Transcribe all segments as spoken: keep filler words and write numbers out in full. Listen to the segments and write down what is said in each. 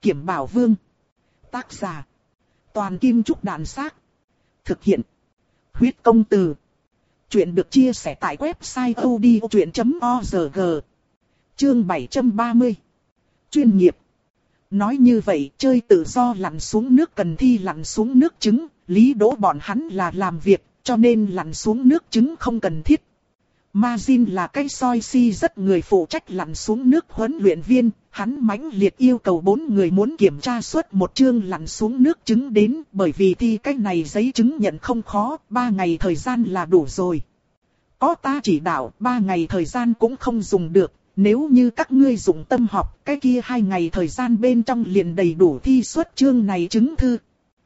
Kiểm Bảo Vương. Tác giả. Toàn Kim Trúc Đàn Xác. Thực hiện. Huyết Công Từ. Chuyện được chia sẻ tại website odchuyện chấm org. Chương bảy trăm ba mươi. Chuyên nghiệp. Nói như vậy, chơi tự do lặn xuống nước cần thi lặn xuống nước trứng, Lý Đỗ bọn hắn là làm việc, cho nên lặn xuống nước trứng không cần thiết. Majin là cái soi si rất người phụ trách lặn xuống nước huấn luyện viên, hắn mãnh liệt yêu cầu bốn người muốn kiểm tra suốt một chương lặn xuống nước trứng đến, bởi vì thi cái này giấy chứng nhận không khó, ba ngày thời gian là đủ rồi. Có ta chỉ đạo, ba ngày thời gian cũng không dùng được, nếu như các ngươi dụng tâm học, cái kia hai ngày thời gian bên trong liền đầy đủ thi suốt chương này chứng thư.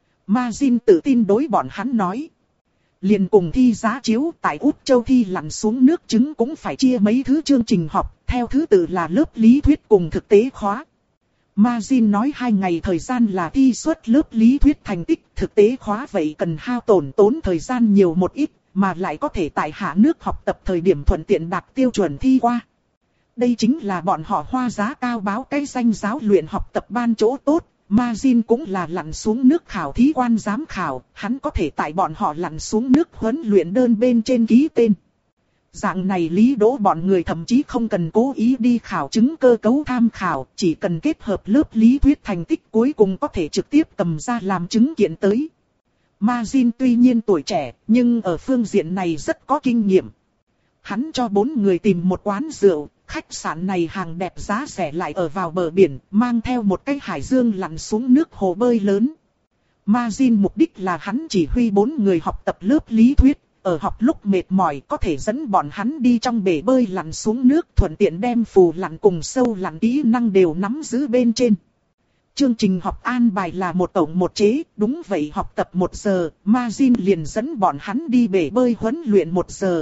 Majin tự tin đối bọn hắn nói. Liền cùng thi giá chiếu tại Út Châu thi lặn xuống nước trứng cũng phải chia mấy thứ chương trình học, theo thứ tự là lớp lý thuyết cùng thực tế khóa. Majin nói hai ngày thời gian là thi suốt lớp lý thuyết thành tích, thực tế khóa vậy cần hao tổn tốn thời gian nhiều một ít, mà lại có thể tại hạ nước học tập thời điểm thuận tiện đạt tiêu chuẩn thi qua. Đây chính là bọn họ hoa giá cao báo cái danh giáo luyện học tập ban chỗ tốt. Majin cũng là lặn xuống nước khảo thí quan giám khảo, hắn có thể tại bọn họ lặn xuống nước huấn luyện đơn bên trên ký tên. Dạng này Lý Đỗ bọn người thậm chí không cần cố ý đi khảo chứng cơ cấu tham khảo, chỉ cần kết hợp lớp lý thuyết thành tích cuối cùng có thể trực tiếp cầm ra làm chứng kiện tới. Majin tuy nhiên tuổi trẻ, nhưng ở phương diện này rất có kinh nghiệm. Hắn cho bốn người tìm một quán rượu. Khách sạn này hàng đẹp giá rẻ lại ở vào bờ biển, mang theo một cái hải dương lặn xuống nước hồ bơi lớn. Majin mục đích là hắn chỉ huy bốn người học tập lớp lý thuyết, ở học lúc mệt mỏi có thể dẫn bọn hắn đi trong bể bơi lặn xuống nước, thuận tiện đem phù lặn cùng sâu lặn kỹ năng đều nắm giữ bên trên. Chương trình học an bài là một tổng một chế, đúng vậy học tập một giờ, Majin liền dẫn bọn hắn đi bể bơi huấn luyện một giờ.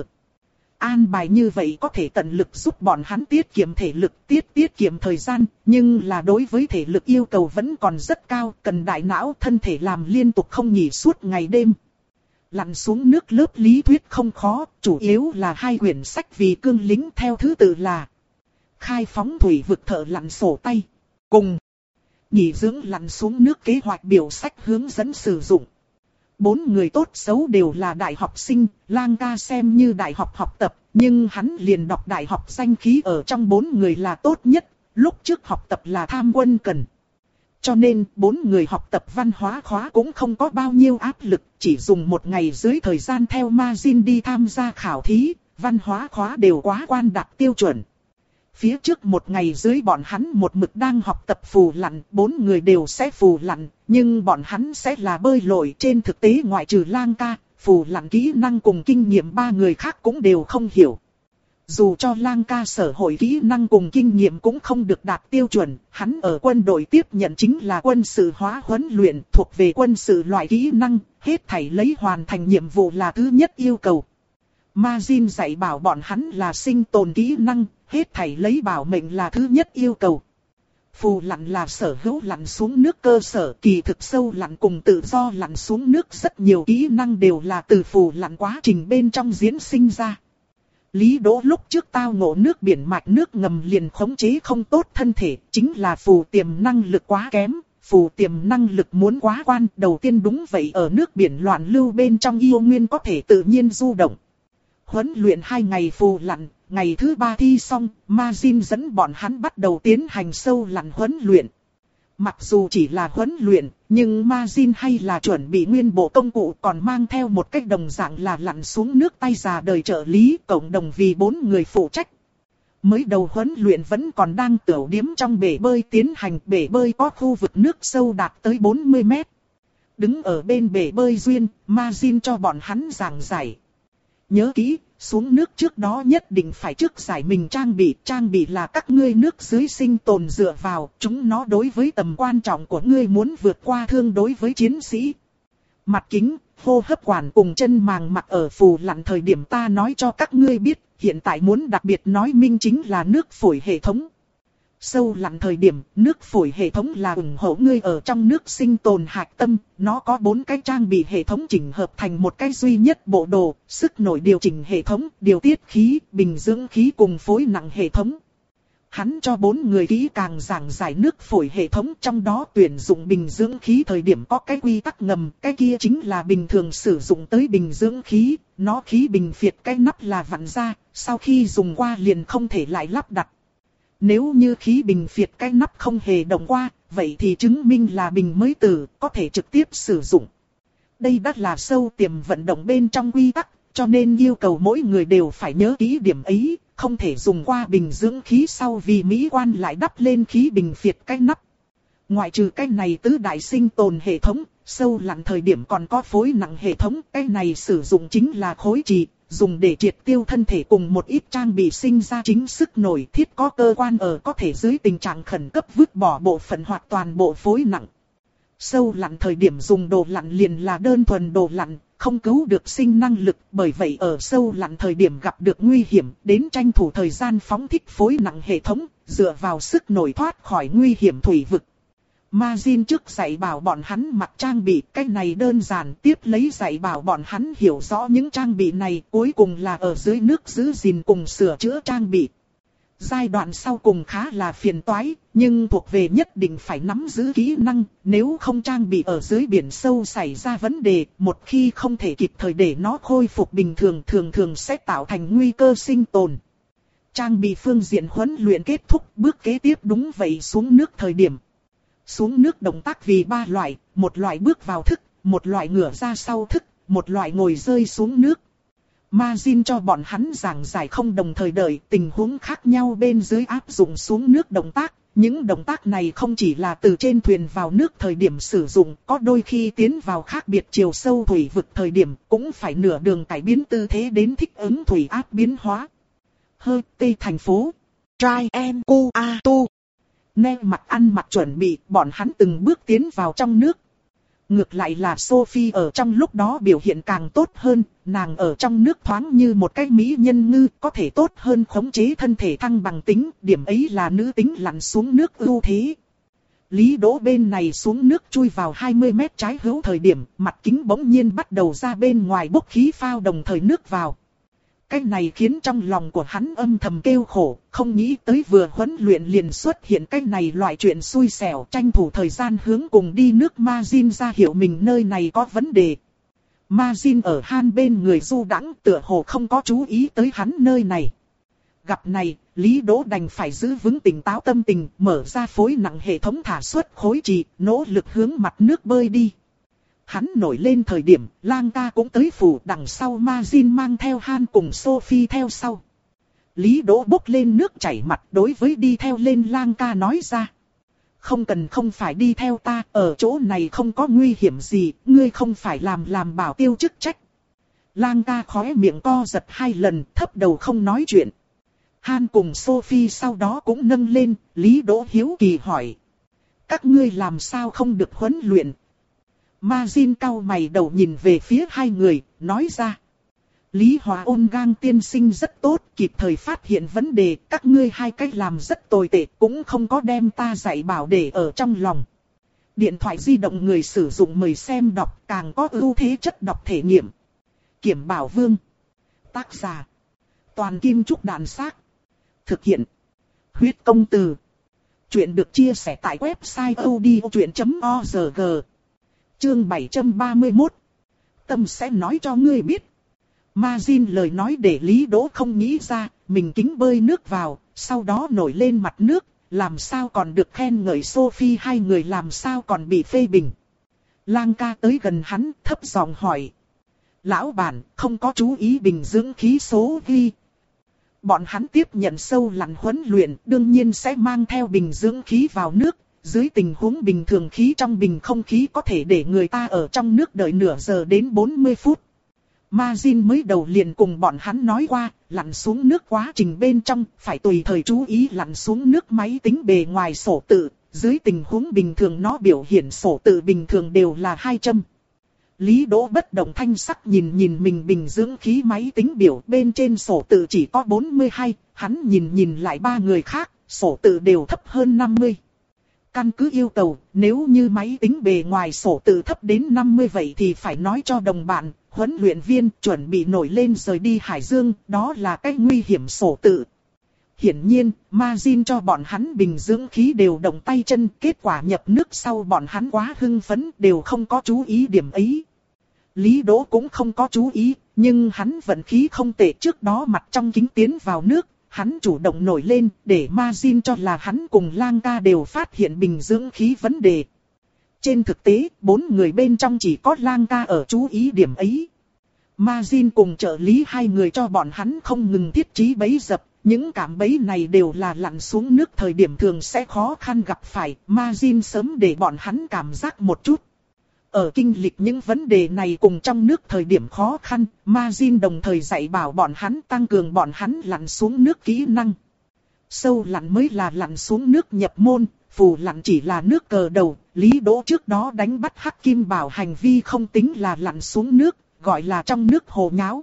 An bài như vậy có thể tận lực giúp bọn hắn tiết kiệm thể lực, tiết tiết kiệm thời gian, nhưng là đối với thể lực yêu cầu vẫn còn rất cao, cần đại não thân thể làm liên tục không nghỉ suốt ngày đêm. Lặn xuống nước lớp lý thuyết không khó, chủ yếu là hai quyển sách vì cương lĩnh theo thứ tự là Khai phóng thủy vực thợ lặn sổ tay, cùng nghỉ dưỡng lặn xuống nước kế hoạch biểu sách hướng dẫn sử dụng. Bốn người tốt xấu đều là đại học sinh, Lang ca xem như đại học học tập, nhưng hắn liền đọc đại học danh khí ở trong bốn người là tốt nhất, lúc trước học tập là tham quân cần. Cho nên, bốn người học tập văn hóa khóa cũng không có bao nhiêu áp lực, chỉ dùng một ngày dưới thời gian theo Majin đi tham gia khảo thí, văn hóa khóa đều quá quan đạt tiêu chuẩn. Phía trước một ngày dưới bọn hắn một mực đang học tập phù lặn, bốn người đều sẽ phù lặn, nhưng bọn hắn sẽ là bơi lội. Trên thực tế ngoại trừ Lang ca, phù lặn kỹ năng cùng kinh nghiệm ba người khác cũng đều không hiểu. Dù cho Lang ca sở hội kỹ năng cùng kinh nghiệm cũng không được đạt tiêu chuẩn, hắn ở quân đội tiếp nhận chính là quân sự hóa huấn luyện thuộc về quân sự loại kỹ năng, hết thảy lấy hoàn thành nhiệm vụ là thứ nhất yêu cầu. Majin dạy bảo bọn hắn là sinh tồn kỹ năng, hết thảy lấy bảo mệnh là thứ nhất yêu cầu. Phù lặn là sở hữu lặn xuống nước cơ sở, kỳ thực sâu lặn cùng tự do lặn xuống nước rất nhiều kỹ năng đều là từ phù lặn quá trình bên trong diễn sinh ra. Lý Đỗ lúc trước tao ngộ nước biển mạch nước ngầm liền khống chế không tốt thân thể, chính là phù tiềm năng lực quá kém, phù tiềm năng lực muốn quá quan, đầu tiên đúng vậy ở nước biển loạn lưu bên trong yêu nguyên có thể tự nhiên du động. Huấn luyện hai ngày phù lặn, ngày thứ ba thi xong, Majin dẫn bọn hắn bắt đầu tiến hành sâu lặn huấn luyện. Mặc dù chỉ là huấn luyện, nhưng Majin hay là chuẩn bị nguyên bộ công cụ còn mang theo một cách đồng dạng là lặn xuống nước tay già đời trợ lý, cộng đồng vì bốn người phụ trách. Mới đầu huấn luyện vẫn còn đang tửu điếm trong bể bơi tiến hành, bể bơi có khu vực nước sâu đạt tới bốn mươi mét. Đứng ở bên bể bơi duyên, Majin cho bọn hắn giảng giải. Nhớ kỹ, xuống nước trước đó nhất định phải trước giải mình trang bị. Trang bị là các ngươi nước dưới sinh tồn dựa vào, chúng nó đối với tầm quan trọng của ngươi muốn vượt qua thương đối với chiến sĩ. Mặt kính, hô hấp quản cùng chân màng mặc ở phù lặn thời điểm ta nói cho các ngươi biết, hiện tại muốn đặc biệt nói minh chính là nước phổi hệ thống. Sâu lặn thời điểm, nước phổi hệ thống là ủng hộ ngươi ở trong nước sinh tồn hạch tâm, nó có bốn cái trang bị hệ thống chỉnh hợp thành một cái duy nhất bộ đồ, sức nổi điều chỉnh hệ thống, điều tiết khí, bình dưỡng khí cùng phối nặng hệ thống. Hắn cho bốn người kỹ càng giảng giải nước phổi hệ thống, trong đó tuyển dụng bình dưỡng khí thời điểm có cái quy tắc ngầm, cái kia chính là bình thường sử dụng tới bình dưỡng khí, nó khí bình phiệt cái nắp là vặn ra, sau khi dùng qua liền không thể lại lắp đặt. Nếu như khí bình phiệt cái nắp không hề động qua, vậy thì chứng minh là bình mới từ, có thể trực tiếp sử dụng. Đây đã là sâu tiềm vận động bên trong quy tắc, cho nên yêu cầu mỗi người đều phải nhớ kỹ điểm ấy, không thể dùng qua bình dưỡng khí sau vì mỹ quan lại đắp lên khí bình phiệt cái nắp. Ngoại trừ cái này tứ đại sinh tồn hệ thống, sâu lặn thời điểm còn có phối nặng hệ thống, cái này sử dụng chính là khối trì, dùng để triệt tiêu thân thể cùng một ít trang bị sinh ra chính sức nổi thiết có cơ quan ở có thể dưới tình trạng khẩn cấp vứt bỏ bộ phận hoặc toàn bộ phối nặng. Sâu lặn thời điểm dùng đồ lặn liền là đơn thuần đồ lặn, không cứu được sinh năng lực, bởi vậy ở sâu lặn thời điểm gặp được nguy hiểm, đến tranh thủ thời gian phóng thích phối nặng hệ thống, dựa vào sức nổi thoát khỏi nguy hiểm thủy vực. Majin trước dạy bảo bọn hắn mặc trang bị, cái này đơn giản, tiếp lấy dạy bảo bọn hắn hiểu rõ những trang bị này, cuối cùng là ở dưới nước giữ gìn cùng sửa chữa trang bị. Giai đoạn sau cùng khá là phiền toái, nhưng thuộc về nhất định phải nắm giữ kỹ năng, nếu không trang bị ở dưới biển sâu xảy ra vấn đề, một khi không thể kịp thời để nó khôi phục bình thường thường thường sẽ tạo thành nguy cơ sinh tồn. Trang bị phương diện huấn luyện kết thúc, bước kế tiếp đúng vậy xuống nước thời điểm. Xuống nước động tác vì ba loại, một loại bước vào thức, một loại ngửa ra sau thức, một loại ngồi rơi xuống nước. Majin cho bọn hắn giảng giải không đồng thời đợi tình huống khác nhau bên dưới áp dụng xuống nước động tác. Những động tác này không chỉ là từ trên thuyền vào nước thời điểm sử dụng, có đôi khi tiến vào khác biệt chiều sâu thủy vực thời điểm cũng phải nửa đường cải biến tư thế đến thích ứng thủy áp biến hóa. Hơ Tây thành phố. Trai em cu a tu. Nè mặt ăn mặc chuẩn bị, bọn hắn từng bước tiến vào trong nước. Ngược lại là Sophie ở trong lúc đó biểu hiện càng tốt hơn, nàng ở trong nước thoáng như một cái mỹ nhân ngư, có thể tốt hơn khống chế thân thể thăng bằng tính, điểm ấy là nữ tính lặn xuống nước ưu thế. Lý Đỗ bên này xuống nước chui vào hai mươi mét trái hữu thời điểm, mặt kính bỗng nhiên bắt đầu ra bên ngoài bốc khí phao đồng thời nước vào. Cái này khiến trong lòng của hắn âm thầm kêu khổ, không nghĩ tới vừa huấn luyện liền xuất hiện cái này loại chuyện xui xẻo, tranh thủ thời gian hướng cùng đi nước Majin ra hiểu mình nơi này có vấn đề. Majin ở Han bên người du đãng tựa hồ không có chú ý tới hắn nơi này. Gặp này, Lý Đỗ đành phải giữ vững tỉnh táo tâm tình, mở ra phối nặng hệ thống thả xuất khối trì, nỗ lực hướng mặt nước bơi đi. Hắn nổi lên thời điểm, Lang ca cũng tới phủ, đằng sau Majin mang theo Han cùng Sophie theo sau. Lý Đỗ bốc lên nước chảy mặt đối với đi theo lên Lang ca nói ra. Không cần không phải đi theo ta, ở chỗ này không có nguy hiểm gì, ngươi không phải làm làm bảo tiêu chức trách. Lang ca khóe miệng co giật hai lần, thấp đầu không nói chuyện. Han cùng Sophie sau đó cũng nâng lên, Lý Đỗ hiếu kỳ hỏi. Các ngươi làm sao không được huấn luyện? Majin cau mày đầu nhìn về phía hai người, nói ra. Lý Hòa Ôn Gang tiên sinh rất tốt, kịp thời phát hiện vấn đề, các ngươi hai cách làm rất tồi tệ, cũng không có đem ta dạy bảo để ở trong lòng. Điện thoại di động người sử dụng mời xem đọc, càng có ưu thế chất đọc thể nghiệm. Kiểm Bảo Vương. Tác giả. Toàn Kim Trúc Đạn Xác. Thực hiện. Huyết Công Từ. Chuyện được chia sẻ tại website odchuyện chấm org. Chương bảy trăm ba mươi mốt. Tâm sẽ nói cho ngươi biết. Majin lời nói để Lý Đỗ không nghĩ ra, mình kính bơi nước vào, sau đó nổi lên mặt nước, làm sao còn được khen ngợi Sophie, hai người làm sao còn bị phê bình. Lang ca tới gần hắn, thấp giọng hỏi. Lão bản, không có chú ý bình dưỡng khí số ghi. Bọn hắn tiếp nhận sâu lặn huấn luyện, đương nhiên sẽ mang theo bình dưỡng khí vào nước. Dưới tình huống bình thường khí trong bình không khí có thể để người ta ở trong nước đợi nửa giờ đến bốn mươi phút. Majin mới đầu liền cùng bọn hắn nói qua, lặn xuống nước quá trình bên trong, phải tùy thời chú ý lặn xuống nước máy tính bề ngoài sổ tự, dưới tình huống bình thường nó biểu hiện sổ tự bình thường đều là hai chấm. Lý Đỗ bất động thanh sắc nhìn nhìn mình bình dưỡng khí máy tính biểu bên trên sổ tự chỉ có bốn mươi hai, hắn nhìn nhìn lại ba người khác, sổ tự đều thấp hơn năm mươi. Căn cứ yêu cầu, nếu như máy tính bề ngoài sổ tự thấp đến năm mươi vậy thì phải nói cho đồng bạn, huấn luyện viên chuẩn bị nổi lên rời đi Hải Dương, đó là cái nguy hiểm sổ tự. Hiển nhiên, Majin cho bọn hắn bình dưỡng khí đều động tay chân, kết quả nhập nước sau bọn hắn quá hưng phấn, đều không có chú ý điểm ấy. Lý Đỗ cũng không có chú ý, nhưng hắn vận khí không tệ, trước đó mặt trong kính tiến vào nước, hắn chủ động nổi lên, để Majin cho là hắn cùng Lang Ca đều phát hiện bình dưỡng khí vấn đề. Trên thực tế, bốn người bên trong chỉ có Lang Ca ở chú ý điểm ấy. Majin cùng trợ lý hai người cho bọn hắn không ngừng thiết trí bẫy dập, những cảm bẫy này đều là lặn xuống nước thời điểm thường sẽ khó khăn gặp phải, Majin sớm để bọn hắn cảm giác một chút. Ở kinh lịch những vấn đề này cùng trong nước thời điểm khó khăn, Majin đồng thời dạy bảo bọn hắn, tăng cường bọn hắn lặn xuống nước kỹ năng. Sâu lặn mới là lặn xuống nước nhập môn, phù lặn chỉ là nước cờ đầu. Lý Đỗ trước đó đánh bắt Hắc Kim Bảo hành vi không tính là lặn xuống nước, gọi là trong nước hồ nháo.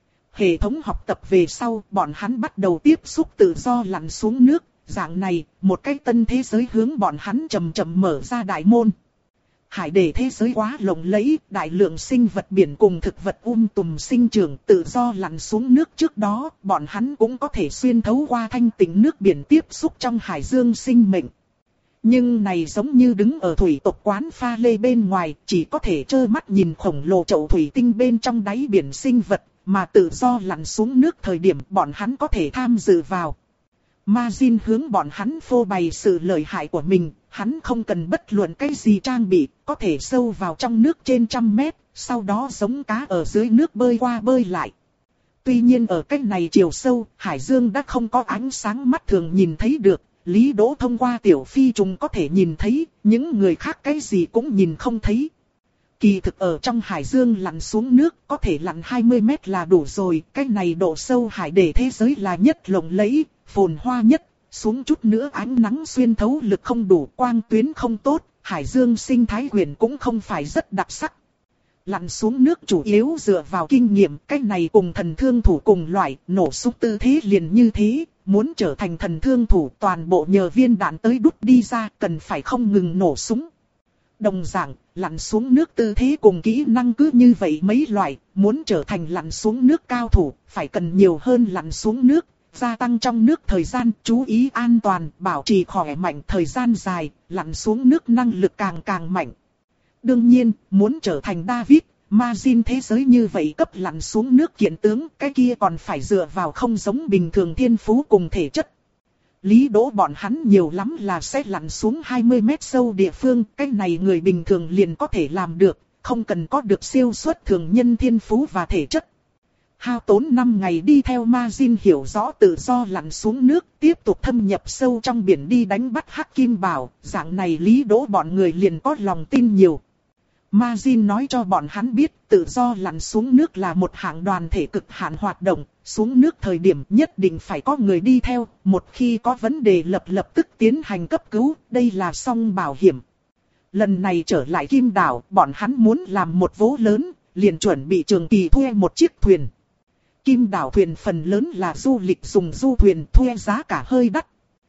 Hệ thống học tập về sau, bọn hắn bắt đầu tiếp xúc tự do lặn xuống nước. Dạng này, một cái tân thế giới hướng bọn hắn chậm chậm mở ra đại môn. Hải để thế giới quá lộng lẫy, đại lượng sinh vật biển cùng thực vật um tùm sinh trưởng, tự do lặn xuống nước trước đó, bọn hắn cũng có thể xuyên thấu qua thanh tịnh nước biển tiếp xúc trong hải dương sinh mệnh. Nhưng này giống như đứng ở thủy tộc quán pha lê bên ngoài, chỉ có thể trơ mắt nhìn khổng lồ chậu thủy tinh bên trong đáy biển sinh vật, mà tự do lặn xuống nước thời điểm bọn hắn có thể tham dự vào. Majin hướng bọn hắn phô bày sự lợi hại của mình, hắn không cần bất luận cái gì trang bị, có thể sâu vào trong nước trên trăm mét, sau đó giống cá ở dưới nước bơi qua bơi lại. Tuy nhiên ở cách này chiều sâu, hải dương đã không có ánh sáng mắt thường nhìn thấy được, Lý Đỗ thông qua tiểu phi trùng có thể nhìn thấy, những người khác cái gì cũng nhìn không thấy. Kỳ thực ở trong hải dương lặn xuống nước, có thể lặn hai mươi mét là đủ rồi, cái này độ sâu hải để thế giới là nhất lộng lẫy, phồn hoa nhất, xuống chút nữa ánh nắng xuyên thấu lực không đủ, quang tuyến không tốt, hải dương sinh thái quyển cũng không phải rất đặc sắc. Lặn xuống nước chủ yếu dựa vào kinh nghiệm, cái này cùng thần thương thủ cùng loại, nổ súng tư thế liền như thế, muốn trở thành thần thương thủ toàn bộ nhờ viên đạn tới đút đi ra, cần phải không ngừng nổ súng. Đồng dạng, lặn xuống nước tư thế cùng kỹ năng cứ như vậy mấy loại, muốn trở thành lặn xuống nước cao thủ, phải cần nhiều hơn lặn xuống nước, gia tăng trong nước thời gian, chú ý an toàn, bảo trì khỏe mạnh thời gian dài, lặn xuống nước năng lực càng càng mạnh. Đương nhiên, muốn trở thành David, Majin thế giới như vậy cấp lặn xuống nước kiện tướng, cái kia còn phải dựa vào không giống bình thường thiên phú cùng thể chất. Lý Đỗ bọn hắn nhiều lắm là sẽ lặn xuống hai mươi mét sâu địa phương, cái này người bình thường liền có thể làm được, không cần có được siêu xuất thường nhân thiên phú và thể chất. Hao tốn năm ngày đi theo Majin hiểu rõ tự do lặn xuống nước, tiếp tục thâm nhập sâu trong biển đi đánh bắt Hắc Kim Bảo, dạng này Lý Đỗ bọn người liền có lòng tin nhiều. Majin nói cho bọn hắn biết tự do lặn xuống nước là một hạng đoàn thể cực hạn hoạt động, xuống nước thời điểm nhất định phải có người đi theo, một khi có vấn đề lập lập tức tiến hành cấp cứu, đây là song bảo hiểm. Lần này trở lại Kim Đảo, bọn hắn muốn làm một vố lớn, liền chuẩn bị trường kỳ thuê một chiếc thuyền. Kim Đảo thuyền phần lớn là du lịch dùng du thuyền, thuê giá cả hơi đắt.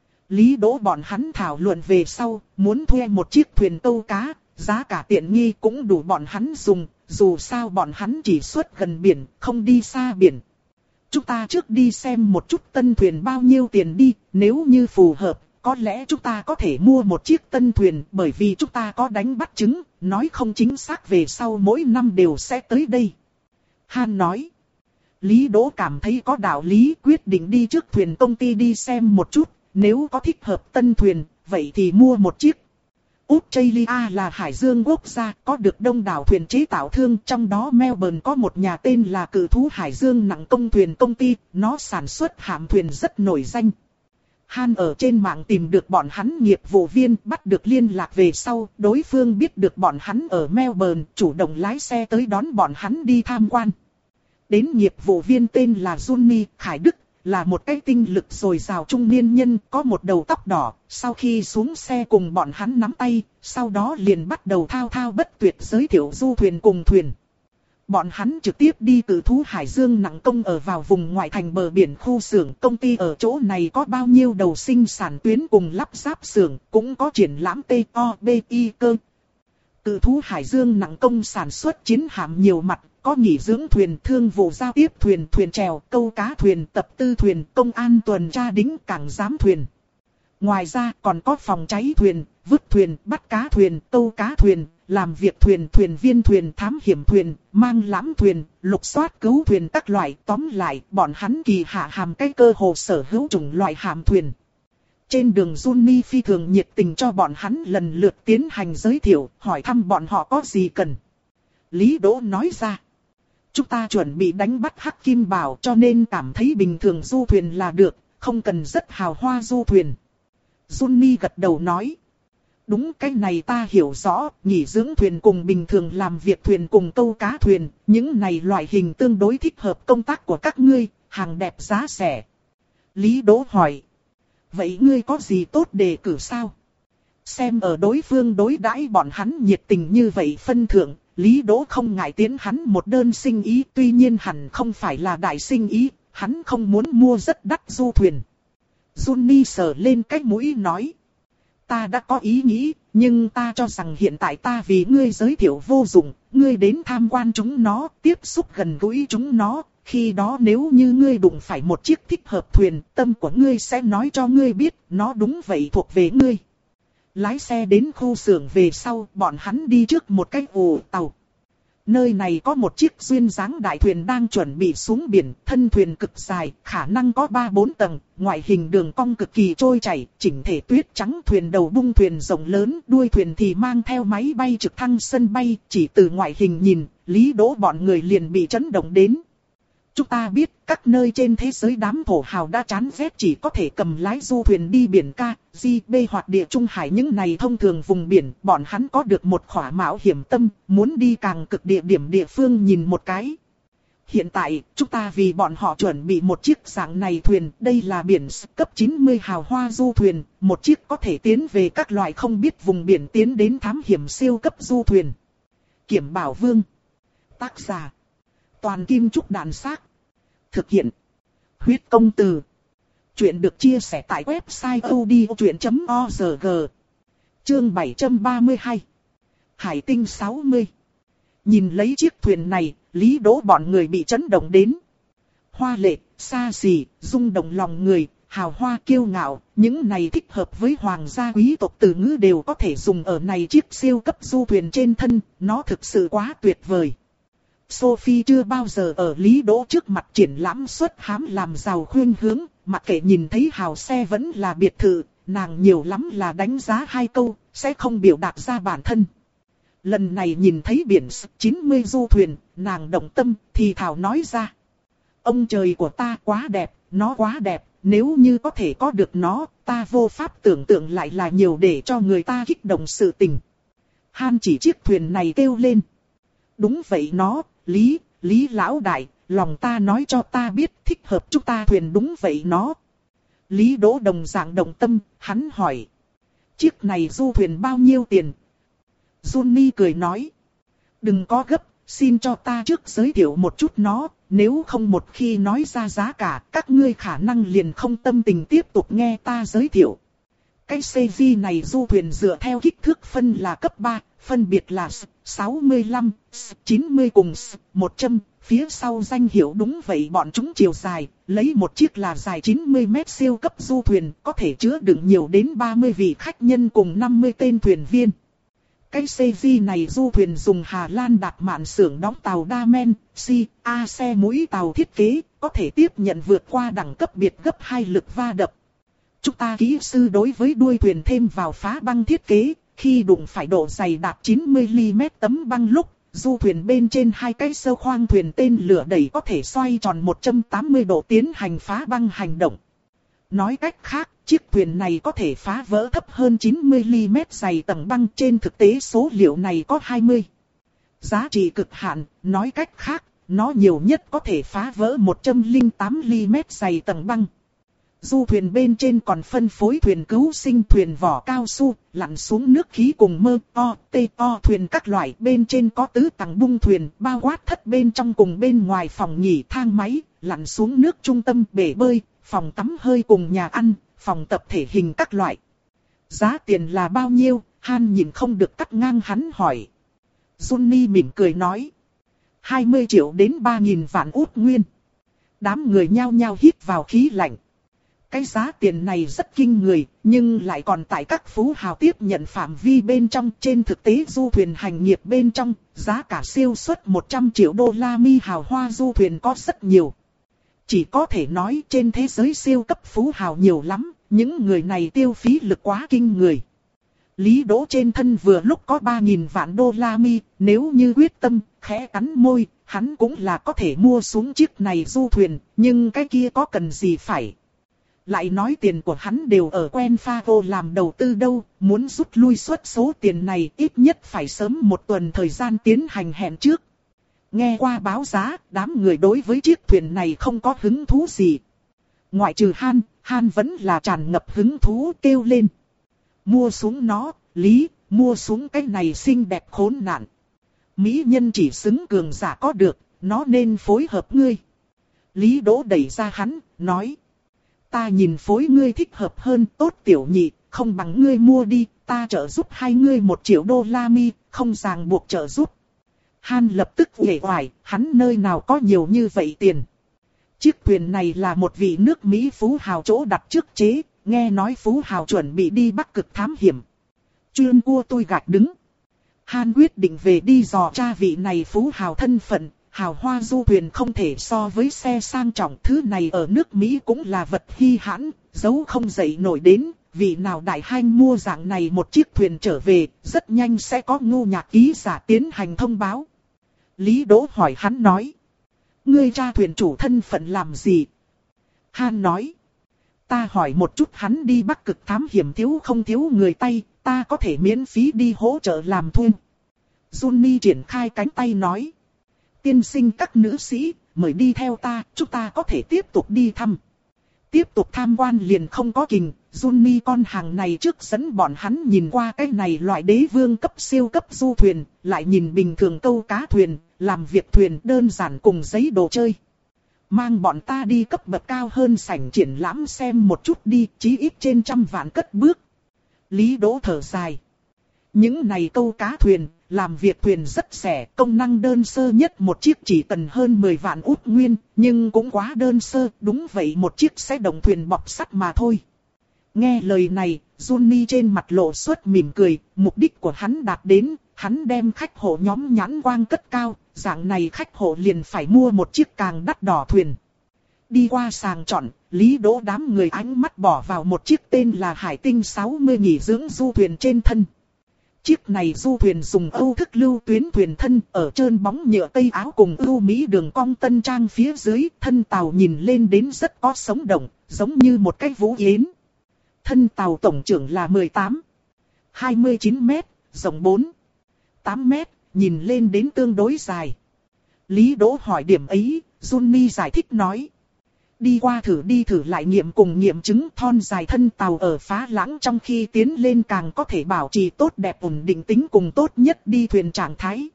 Lý Đỗ bọn hắn thảo luận về sau, muốn thuê một chiếc thuyền câu cá, giá cả tiện nghi cũng đủ bọn hắn dùng, dù sao bọn hắn chỉ xuất gần biển, không đi xa biển. Chúng ta trước đi xem một chút tân thuyền bao nhiêu tiền đi, nếu như phù hợp, có lẽ chúng ta có thể mua một chiếc tân thuyền, bởi vì chúng ta có đánh bắt chứng, nói không chính xác về sau mỗi năm đều sẽ tới đây. Han nói. Lý Đỗ cảm thấy có đạo lý, quyết định đi trước thuyền công ty đi xem một chút, nếu có thích hợp tân thuyền, vậy thì mua một chiếc. Australia là hải dương quốc gia, có được đông đảo thuyền chế tạo thương, trong đó Melbourne có một nhà tên là Cự Thú Hải Dương nặng công thuyền công ty, nó sản xuất hạm thuyền rất nổi danh. Han ở trên mạng tìm được bọn hắn nghiệp vụ viên, bắt được liên lạc về sau, đối phương biết được bọn hắn ở Melbourne, chủ động lái xe tới đón bọn hắn đi tham quan. Đến nghiệp vụ viên tên là Johnny Khải Đức, là một cái tinh lực dồi dào trung niên nhân, có một đầu tóc đỏ, sau khi xuống xe cùng bọn hắn nắm tay, sau đó liền bắt đầu thao thao bất tuyệt giới thiệu du thuyền cùng thuyền. Bọn hắn trực tiếp đi Cự Thú Hải Dương nặng công ở vào vùng ngoại thành bờ biển khu xưởng, công ty ở chỗ này có bao nhiêu đầu sinh sản tuyến cùng lắp ráp xưởng, cũng có triển lãm T O B I cơ. Cự Thú Hải Dương nặng công sản xuất chiến hạm nhiều mặt, có nghỉ dưỡng thuyền, thương vụ giao tiếp thuyền, thuyền chèo, câu cá thuyền, tập tư thuyền, công an tuần tra đính cảng giám thuyền. Ngoài ra còn có phòng cháy thuyền, vứt thuyền, bắt cá thuyền, câu cá thuyền, làm việc thuyền, thuyền viên thuyền, thám hiểm thuyền, mang lãm thuyền, lục soát cứu thuyền các loại. Tóm lại, bọn hắn kỳ hạ hàm cái cơ hồ sở hữu chủng loại hàm thuyền. Trên đường Johnny phi thường nhiệt tình cho bọn hắn lần lượt tiến hành giới thiệu, hỏi thăm bọn họ có gì cần. Lý Đỗ nói ra, chúng ta chuẩn bị đánh bắt Hắc Kim Bảo cho nên cảm thấy bình thường du thuyền là được, không cần rất hào hoa du thuyền. Johnny gật đầu nói, đúng, cái này ta hiểu rõ, nghỉ dưỡng thuyền cùng bình thường làm việc thuyền cùng câu cá thuyền, những này loại hình tương đối thích hợp công tác của các ngươi, hàng đẹp giá rẻ. Lý Đỗ hỏi, vậy ngươi có gì tốt đề cử sao? Xem ở đối phương đối đãi bọn hắn nhiệt tình như vậy phân thượng, Lý Đỗ không ngại tiến hắn một đơn sinh ý, tuy nhiên hẳn không phải là đại sinh ý, hắn không muốn mua rất đắt du thuyền. Johnny sờ lên cái mũi nói, ta đã có ý nghĩ, nhưng ta cho rằng hiện tại ta vì ngươi giới thiệu vô dụng, ngươi đến tham quan chúng nó, tiếp xúc gần gũi chúng nó, khi đó nếu như ngươi đụng phải một chiếc thích hợp thuyền, tâm của ngươi sẽ nói cho ngươi biết, nó đúng vậy thuộc về ngươi. Lái xe đến khu xưởng về sau, bọn hắn đi trước một cái ù tàu. Nơi này có một chiếc duyên dáng đại thuyền đang chuẩn bị xuống biển, thân thuyền cực dài, khả năng có ba bốn tầng, ngoại hình đường cong cực kỳ trôi chảy, chỉnh thể tuyết trắng, thuyền đầu bung thuyền rộng lớn, đuôi thuyền thì mang theo máy bay trực thăng sân bay, chỉ từ ngoại hình nhìn, Lý Đỗ bọn người liền bị chấn động đến. Chúng ta biết các nơi trên thế giới đám thổ hào đã chán ghét chỉ có thể cầm lái du thuyền đi biển ca, di, bê hoặc địa trung hải những này thông thường vùng biển, bọn hắn có được một khỏa mạo hiểm tâm, muốn đi càng cực địa điểm địa phương nhìn một cái. Hiện tại, chúng ta vì bọn họ chuẩn bị một chiếc dạng này thuyền, đây là biển cấp chín mươi hào hoa du thuyền, một chiếc có thể tiến về các loại không biết vùng biển tiến đến thám hiểm siêu cấp du thuyền. Kiểm Bảo Vương. Tác giả Toàn Kim Trúc Đàn Xác. Thực hiện Huyết Công Từ. Chuyện được chia sẻ tại website odchuyện chấm org. Chương bảy trăm ba mươi hai. Hải tinh sáu mươi. Nhìn lấy chiếc thuyền này, Lý Đỗ bọn người bị chấn động đến. Hoa lệ, xa xỉ, rung động lòng người, hào hoa kiêu ngạo, những này thích hợp với hoàng gia quý tộc từ ngữ đều có thể dùng ở này chiếc siêu cấp du thuyền trên thân, nó thực sự quá tuyệt vời. Sophie chưa bao giờ ở Lý Đỗ trước mặt triển lãm xuất hám làm giàu khuyên hướng, mặc kệ nhìn thấy hào xe vẫn là biệt thự, nàng nhiều lắm là đánh giá hai câu, sẽ không biểu đạt ra bản thân. Lần này nhìn thấy biển chín mươi du thuyền, nàng động tâm, thì thảo nói ra. Ông trời của ta quá đẹp, nó quá đẹp, nếu như có thể có được nó, ta vô pháp tưởng tượng lại là nhiều để cho người ta kích động sự tình. Han chỉ chiếc thuyền này kêu lên. Đúng vậy nó, Lý, Lý lão đại, lòng ta nói cho ta biết thích hợp chúng ta thuyền đúng vậy nó. Lý Đỗ đồng dạng động tâm, hắn hỏi. Chiếc này du thuyền bao nhiêu tiền? Johnny cười nói. Đừng có gấp, xin cho ta trước giới thiệu một chút nó, nếu không một khi nói ra giá cả, các ngươi khả năng liền không tâm tình tiếp tục nghe ta giới thiệu. Cái xê vê này du thuyền dựa theo kích thước phân là cấp ba, phân biệt là sáu mươi lăm, chín mươi cùng một trăm, phía sau danh hiệu đúng vậy bọn chúng chiều dài, lấy một chiếc là dài chín mươi mét siêu cấp du thuyền, có thể chứa đựng nhiều đến ba mươi vị khách nhân cùng năm mươi tên thuyền viên. Cái xê vê này du thuyền dùng Hà Lan Đạt Mạn xưởng đóng tàu đa men, si, a xe mũi tàu thiết kế, có thể tiếp nhận vượt qua đẳng cấp biệt gấp hai lực va đập. Chúng ta kỹ sư đối với đuôi thuyền thêm vào phá băng thiết kế, khi đụng phải độ dày đạt chín mươi mi li mét tấm băng lúc, du thuyền bên trên hai cái sơ khoang thuyền tên lửa đẩy có thể xoay tròn một trăm tám mươi độ tiến hành phá băng hành động. Nói cách khác, chiếc thuyền này có thể phá vỡ thấp hơn chín mươi mi li mét dày tầng băng, trên thực tế số liệu này có hai mươi. Giá trị cực hạn, nói cách khác, nó nhiều nhất có thể phá vỡ một trăm lẻ tám mi li mét dày tầng băng. Du thuyền bên trên còn phân phối thuyền cứu sinh, thuyền vỏ cao su, lặn xuống nước khí cùng mơ, o, tê, o thuyền các loại. Bên trên có tứ tầng bung thuyền, bao quát thất bên trong cùng bên ngoài phòng nghỉ, thang máy, lặn xuống nước trung tâm, bể bơi, phòng tắm hơi cùng nhà ăn, phòng tập thể hình các loại. Giá tiền là bao nhiêu? Han nhìn không được cắt ngang hắn hỏi. Johnny mỉm cười nói. hai mươi triệu đến ba nghìn vạn út nguyên. Đám người nhao nhao hít vào khí lạnh. Cái giá tiền này rất kinh người, nhưng lại còn tại các phú hào tiếp nhận phạm vi bên trong. Trên thực tế du thuyền hành nghiệp bên trong, giá cả siêu suất một trăm triệu đô la mi hào hoa du thuyền có rất nhiều. Chỉ có thể nói trên thế giới siêu cấp phú hào nhiều lắm, những người này tiêu phí lực quá kinh người. Lý Đỗ trên thân vừa lúc có ba nghìn vạn đô la mi, nếu như quyết tâm, khẽ cắn môi, hắn cũng là có thể mua xuống chiếc này du thuyền, nhưng cái kia có cần gì phải. Lại nói tiền của hắn đều ở quen pha vô làm đầu tư đâu, muốn rút lui suất số tiền này ít nhất phải sớm một tuần thời gian tiến hành hẹn trước. Nghe qua báo giá, đám người đối với chiếc thuyền này không có hứng thú gì. Ngoại trừ Han, Han vẫn là tràn ngập hứng thú kêu lên. Mua xuống nó, Lý, mua xuống cái này xinh đẹp khốn nạn. Mỹ nhân chỉ xứng cường giả có được, nó nên phối hợp ngươi. Lý Đỗ đẩy ra hắn, nói. Ta nhìn phối ngươi thích hợp hơn, tốt tiểu nhị, không bằng ngươi mua đi, ta trợ giúp hai ngươi một triệu đô la mi, không ràng buộc trợ giúp. Han lập tức uể oải, hắn nơi nào có nhiều như vậy tiền. Chiếc thuyền này là một vị nước Mỹ phú hào chỗ đặt trước chế, nghe nói phú hào chuẩn bị đi Bắc Cực thám hiểm. Chuyên cua tôi gạch đứng. Han quyết định về đi dò tra vị này phú hào thân phận. Hào hoa du thuyền không thể so với xe sang trọng, thứ này ở nước Mỹ cũng là vật hi hãn, giấu không dậy nổi đến, vị nào đại hanh mua dạng này một chiếc thuyền trở về, rất nhanh sẽ có ngu nhạc ký giả tiến hành thông báo. Lý Đỗ hỏi hắn nói, ngươi tra thuyền chủ thân phận làm gì? Han nói, ta hỏi một chút hắn đi Bắc Cực thám hiểm thiếu không thiếu người tay, ta có thể miễn phí đi hỗ trợ làm thuê. Johnny triển khai cánh tay nói. Tiên sinh các nữ sĩ, mời đi theo ta, chúng ta có thể tiếp tục đi thăm. Tiếp tục tham quan liền không có kình, Johnny con hàng này trước dẫn bọn hắn nhìn qua cái này loại đế vương cấp siêu cấp du thuyền, lại nhìn bình thường câu cá thuyền, làm việc thuyền đơn giản cùng giấy đồ chơi. Mang bọn ta đi cấp bậc cao hơn sảnh triển lãm xem một chút đi, chí ít trên trăm vạn cất bước. Lý Đỗ thở dài. Những này câu cá thuyền, làm việc thuyền rất rẻ, công năng đơn sơ nhất một chiếc chỉ cần hơn mười vạn út nguyên, nhưng cũng quá đơn sơ, đúng vậy một chiếc xe động thuyền bọc sắt mà thôi. Nghe lời này, Johnny trên mặt lộ suốt mỉm cười, mục đích của hắn đạt đến, hắn đem khách hộ nhóm nhãn quang cất cao, dạng này khách hộ liền phải mua một chiếc càng đắt đỏ thuyền. Đi qua sàng chọn, Lý Đỗ đám người ánh mắt bỏ vào một chiếc tên là Hải Tinh sáu mươi nghỉ dưỡng du thuyền trên thân. Chiếc này du thuyền dùng Âu thức lưu tuyến thuyền thân ở trơn bóng nhựa tây áo cùng ưu mỹ đường cong tân trang phía dưới, thân tàu nhìn lên đến rất có sống động, giống như một cái vũ yến. Thân tàu tổng trưởng là mười tám, hai mươi chín mét, rộng bốn, tám mét, nhìn lên đến tương đối dài. Lý Đỗ hỏi điểm ấy, Johnny giải thích nói. Đi qua thử đi thử lại nghiệm cùng nghiệm chứng thon dài thân tàu ở phá lãng trong khi tiến lên càng có thể bảo trì tốt đẹp ổn định tính cùng tốt nhất đi thuyền trạng thái.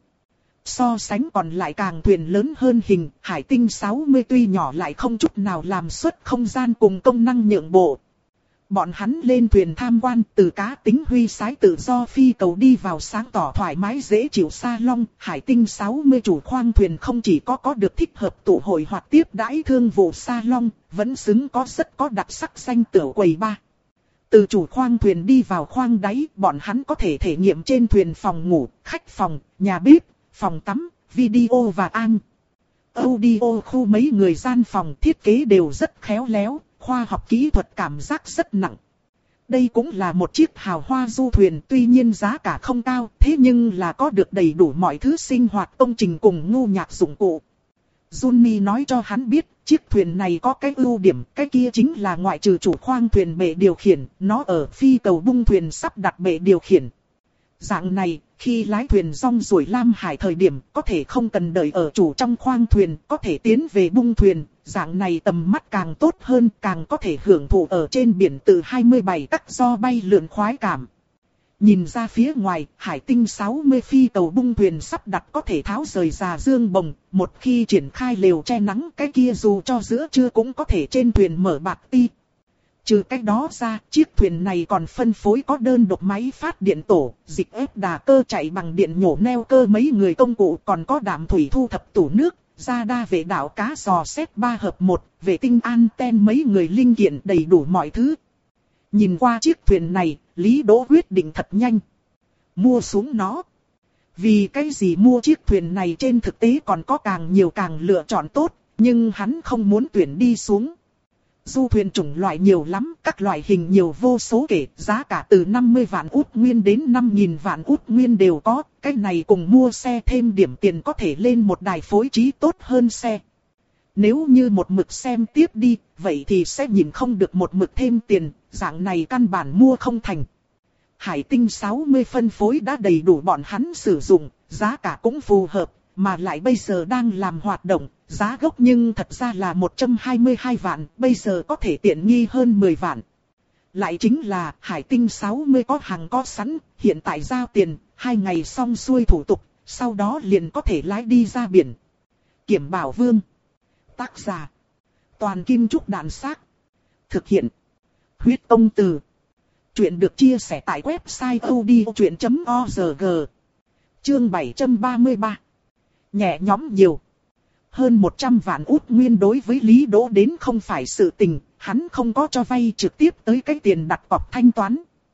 So sánh còn lại càng thuyền lớn hơn hình, Hải Tinh sáu mươi tuy nhỏ lại không chút nào làm suất không gian cùng công năng nhượng bộ. Bọn hắn lên thuyền tham quan từ cá tính huy sái tự do phi cầu đi vào sáng tỏ thoải mái dễ chịu salon. Hải Tinh sáu mươi chủ khoang thuyền không chỉ có có được thích hợp tụ hội hoặc tiếp đãi thương vụ salon, vẫn xứng có rất có đặc sắc danh tửu quầy bar. Từ chủ khoang thuyền đi vào khoang đáy, bọn hắn có thể thể nghiệm trên thuyền phòng ngủ, khách phòng, nhà bếp, phòng tắm, video và an. Audio khu mấy người gian phòng thiết kế đều rất khéo léo. Khoa học kỹ thuật cảm giác rất nặng. Đây cũng là một chiếc hào hoa du thuyền, tuy nhiên giá cả không cao, thế nhưng là có được đầy đủ mọi thứ sinh hoạt công trình cùng ngu nhạc dụng cụ. Johnny nói cho hắn biết, chiếc thuyền này có cái ưu điểm, cái kia chính là ngoại trừ chủ khoang thuyền bệ điều khiển, nó ở phi cầu bung thuyền sắp đặt bệ điều khiển. Dạng này, khi lái thuyền rong ruổi Lam Hải thời điểm, có thể không cần đợi ở chủ trong khoang thuyền, có thể tiến về bung thuyền. Dạng này tầm mắt càng tốt hơn, càng có thể hưởng thụ ở trên biển từ hai mươi bảy tắc do bay lượn khoái cảm. Nhìn ra phía ngoài, Hải Tinh sáu mươi phi cầu bung thuyền sắp đặt có thể tháo rời già dương bồng, một khi triển khai lều che nắng cái kia dù cho giữa trưa cũng có thể trên thuyền mở bạc ti. Trừ cái đó ra, chiếc thuyền này còn phân phối có đơn độc máy phát điện tổ, dịch ép đà cơ chạy bằng điện nhổ neo cơ mấy người công cụ, còn có đạm thủy thu thập tủ nước, ra đa vệ đạo cá giò xét ba hợp một, vệ tinh anten mấy người linh kiện đầy đủ mọi thứ. Nhìn qua chiếc thuyền này, Lý Đỗ quyết định thật nhanh. Mua xuống nó. Vì cái gì mua chiếc thuyền này trên thực tế còn có càng nhiều càng lựa chọn tốt, nhưng hắn không muốn tuyển đi xuống. Du thuyền chủng loại nhiều lắm, các loại hình nhiều vô số kể, giá cả từ năm mươi vạn út nguyên đến năm nghìn vạn út nguyên đều có, cái này cùng mua xe thêm điểm tiền có thể lên một đài phối trí tốt hơn xe. Nếu như một mực xem tiếp đi, vậy thì sẽ nhìn không được một mực thêm tiền, dạng này căn bản mua không thành. Hải tinh sáu mươi phân phối đã đầy đủ bọn hắn sử dụng, giá cả cũng phù hợp, mà lại bây giờ đang làm hoạt động, giá gốc nhưng thật ra là một trăm hai mươi hai vạn, bây giờ có thể tiện nghi hơn mười vạn. Lại chính là Hải tinh sáu mươi có hàng có sẵn, hiện tại giao tiền, hai ngày xong xuôi thủ tục, sau đó liền có thể lái đi ra biển. Kiểm Bảo Vương. Tác giả. Toàn Kim Trúc Đạn Xác. Thực hiện. Huyết Công Từ. Chuyện được chia sẻ tại website odchuyện chấm org. Chương bảy trăm ba mươi ba. Nhẹ nhõm nhiều. Hơn một trăm vạn út nguyên đối với Lý Đỗ đến không phải sự tình, hắn không có cho vay trực tiếp tới cái tiền đặt cọc thanh toán.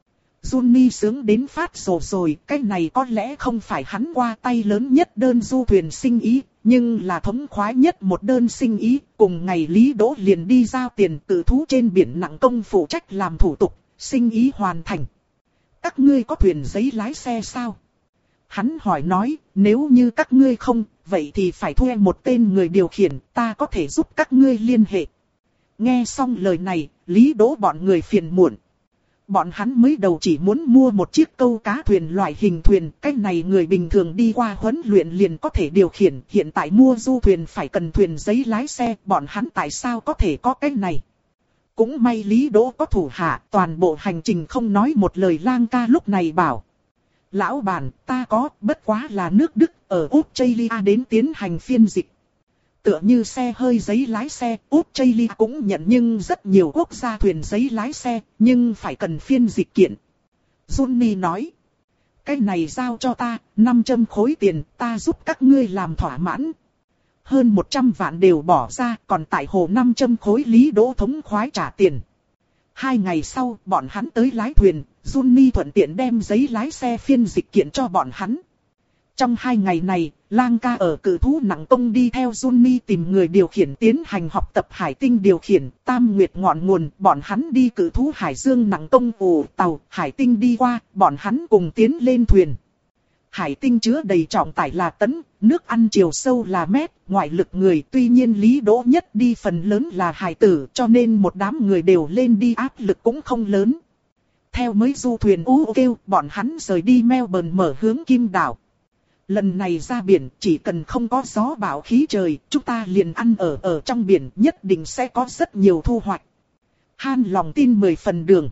Johnny sướng đến phát rồ rồi, cái này có lẽ không phải hắn qua tay lớn nhất đơn du thuyền sinh ý, nhưng là thống khoái nhất một đơn sinh ý. Cùng ngày Lý Đỗ liền đi giao tiền tự thú trên biển nặng công phụ trách làm thủ tục, sinh ý hoàn thành. Các ngươi có thuyền giấy lái xe sao? Hắn hỏi nói, nếu như các ngươi không, vậy thì phải thuê một tên người điều khiển, ta có thể giúp các ngươi liên hệ. Nghe xong lời này, Lý Đỗ bọn người phiền muộn. Bọn hắn mới đầu chỉ muốn mua một chiếc câu cá thuyền loại hình thuyền, cái này người bình thường đi qua huấn luyện liền có thể điều khiển, hiện tại mua du thuyền phải cần thuyền giấy lái xe, bọn hắn tại sao có thể có cái này? Cũng may Lý Đỗ có thủ hạ, toàn bộ hành trình không nói một lời. Lang ca lúc này bảo. Lão bản, ta có, bất quá là nước Đức, ở Australia đến tiến hành phiên dịch. Tựa như xe hơi giấy lái xe, Australia cũng nhận nhưng rất nhiều quốc gia thuyền giấy lái xe, nhưng phải cần phiên dịch kiện. Johnny nói. Cái này giao cho ta, năm trăm khối tiền, ta giúp các ngươi làm thỏa mãn. Hơn một trăm vạn đều bỏ ra, còn tại hồ năm trăm khối Lý Đỗ thống khoái trả tiền. Hai ngày sau, bọn hắn tới lái thuyền, Johnny thuận tiện đem giấy lái xe phiên dịch kiện cho bọn hắn. Trong hai ngày này, Lang ca ở cự thú nặng công đi theo Johnny tìm người điều khiển tiến hành học tập hải tinh điều khiển, Tam Nguyệt ngọn nguồn, bọn hắn đi cự thú hải dương nặng công ủ tàu, hải tinh đi qua, bọn hắn cùng tiến lên thuyền. Hải tinh chứa đầy trọng tải là tấn, nước ăn chiều sâu là mét, ngoại lực người, tuy nhiên Lý Đỗ nhất đi phần lớn là hải tử, cho nên một đám người đều lên đi áp lực cũng không lớn. Theo mới du thuyền ú kêu, bọn hắn rời đi Melbourne mở hướng Kim Đảo. Lần này ra biển, chỉ cần không có gió bão khí trời, chúng ta liền ăn ở ở trong biển, nhất định sẽ có rất nhiều thu hoạch. Han lòng tin mười phần đường.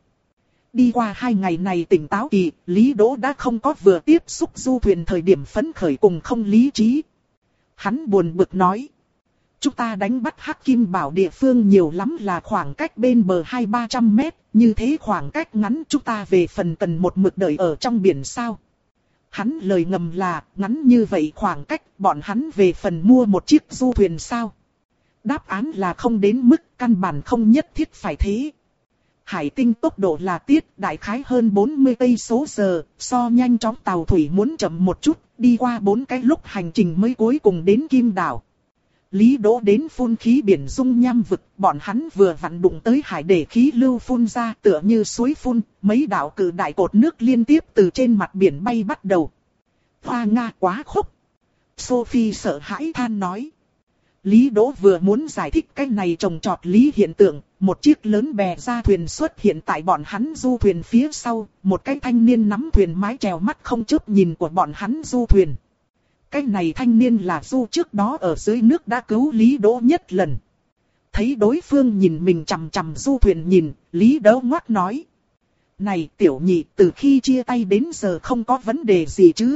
Đi qua hai ngày này tỉnh táo kỳ, Lý Đỗ đã không có vừa tiếp xúc du thuyền thời điểm phấn khởi cùng không lý trí. Hắn buồn bực nói. Chúng ta đánh bắt Hắc Kim Bảo địa phương nhiều lắm là khoảng cách bên bờ hai ba trăm mét, như thế khoảng cách ngắn chúng ta về phần cần một mực đợi ở trong biển sao. Hắn lời ngầm là, ngắn như vậy khoảng cách, bọn hắn về phần mua một chiếc du thuyền sao? Đáp án là không đến mức, căn bản không nhất thiết phải thế. Hải tinh tốc độ là tiết, đại khái hơn bốn mươi cây số giờ, so nhanh chóng tàu thủy muốn chậm một chút, đi qua bốn cái lúc hành trình mới cuối cùng đến Kim Đảo. Lý Đỗ đến phun khí biển dung nham vực, bọn hắn vừa vặn đụng tới hải để khí lưu phun ra tựa như suối phun, mấy đạo cự đại cột nước liên tiếp từ trên mặt biển bay bắt đầu. Hoa Nga quá khốc. Sophie sợ hãi than nói. Lý Đỗ vừa muốn giải thích cái này trồng trọt lý hiện tượng, một chiếc lớn bè ra thuyền xuất hiện tại bọn hắn du thuyền phía sau, một cái thanh niên nắm thuyền mái chèo mắt không chớp nhìn của bọn hắn du thuyền. Cái này thanh niên là Du trước đó ở dưới nước đã cứu Lý Đỗ nhất lần. Thấy đối phương nhìn mình chằm chằm Du thuyền nhìn, Lý Đỗ ngoắc nói. Này tiểu nhị, từ khi chia tay đến giờ không có vấn đề gì chứ?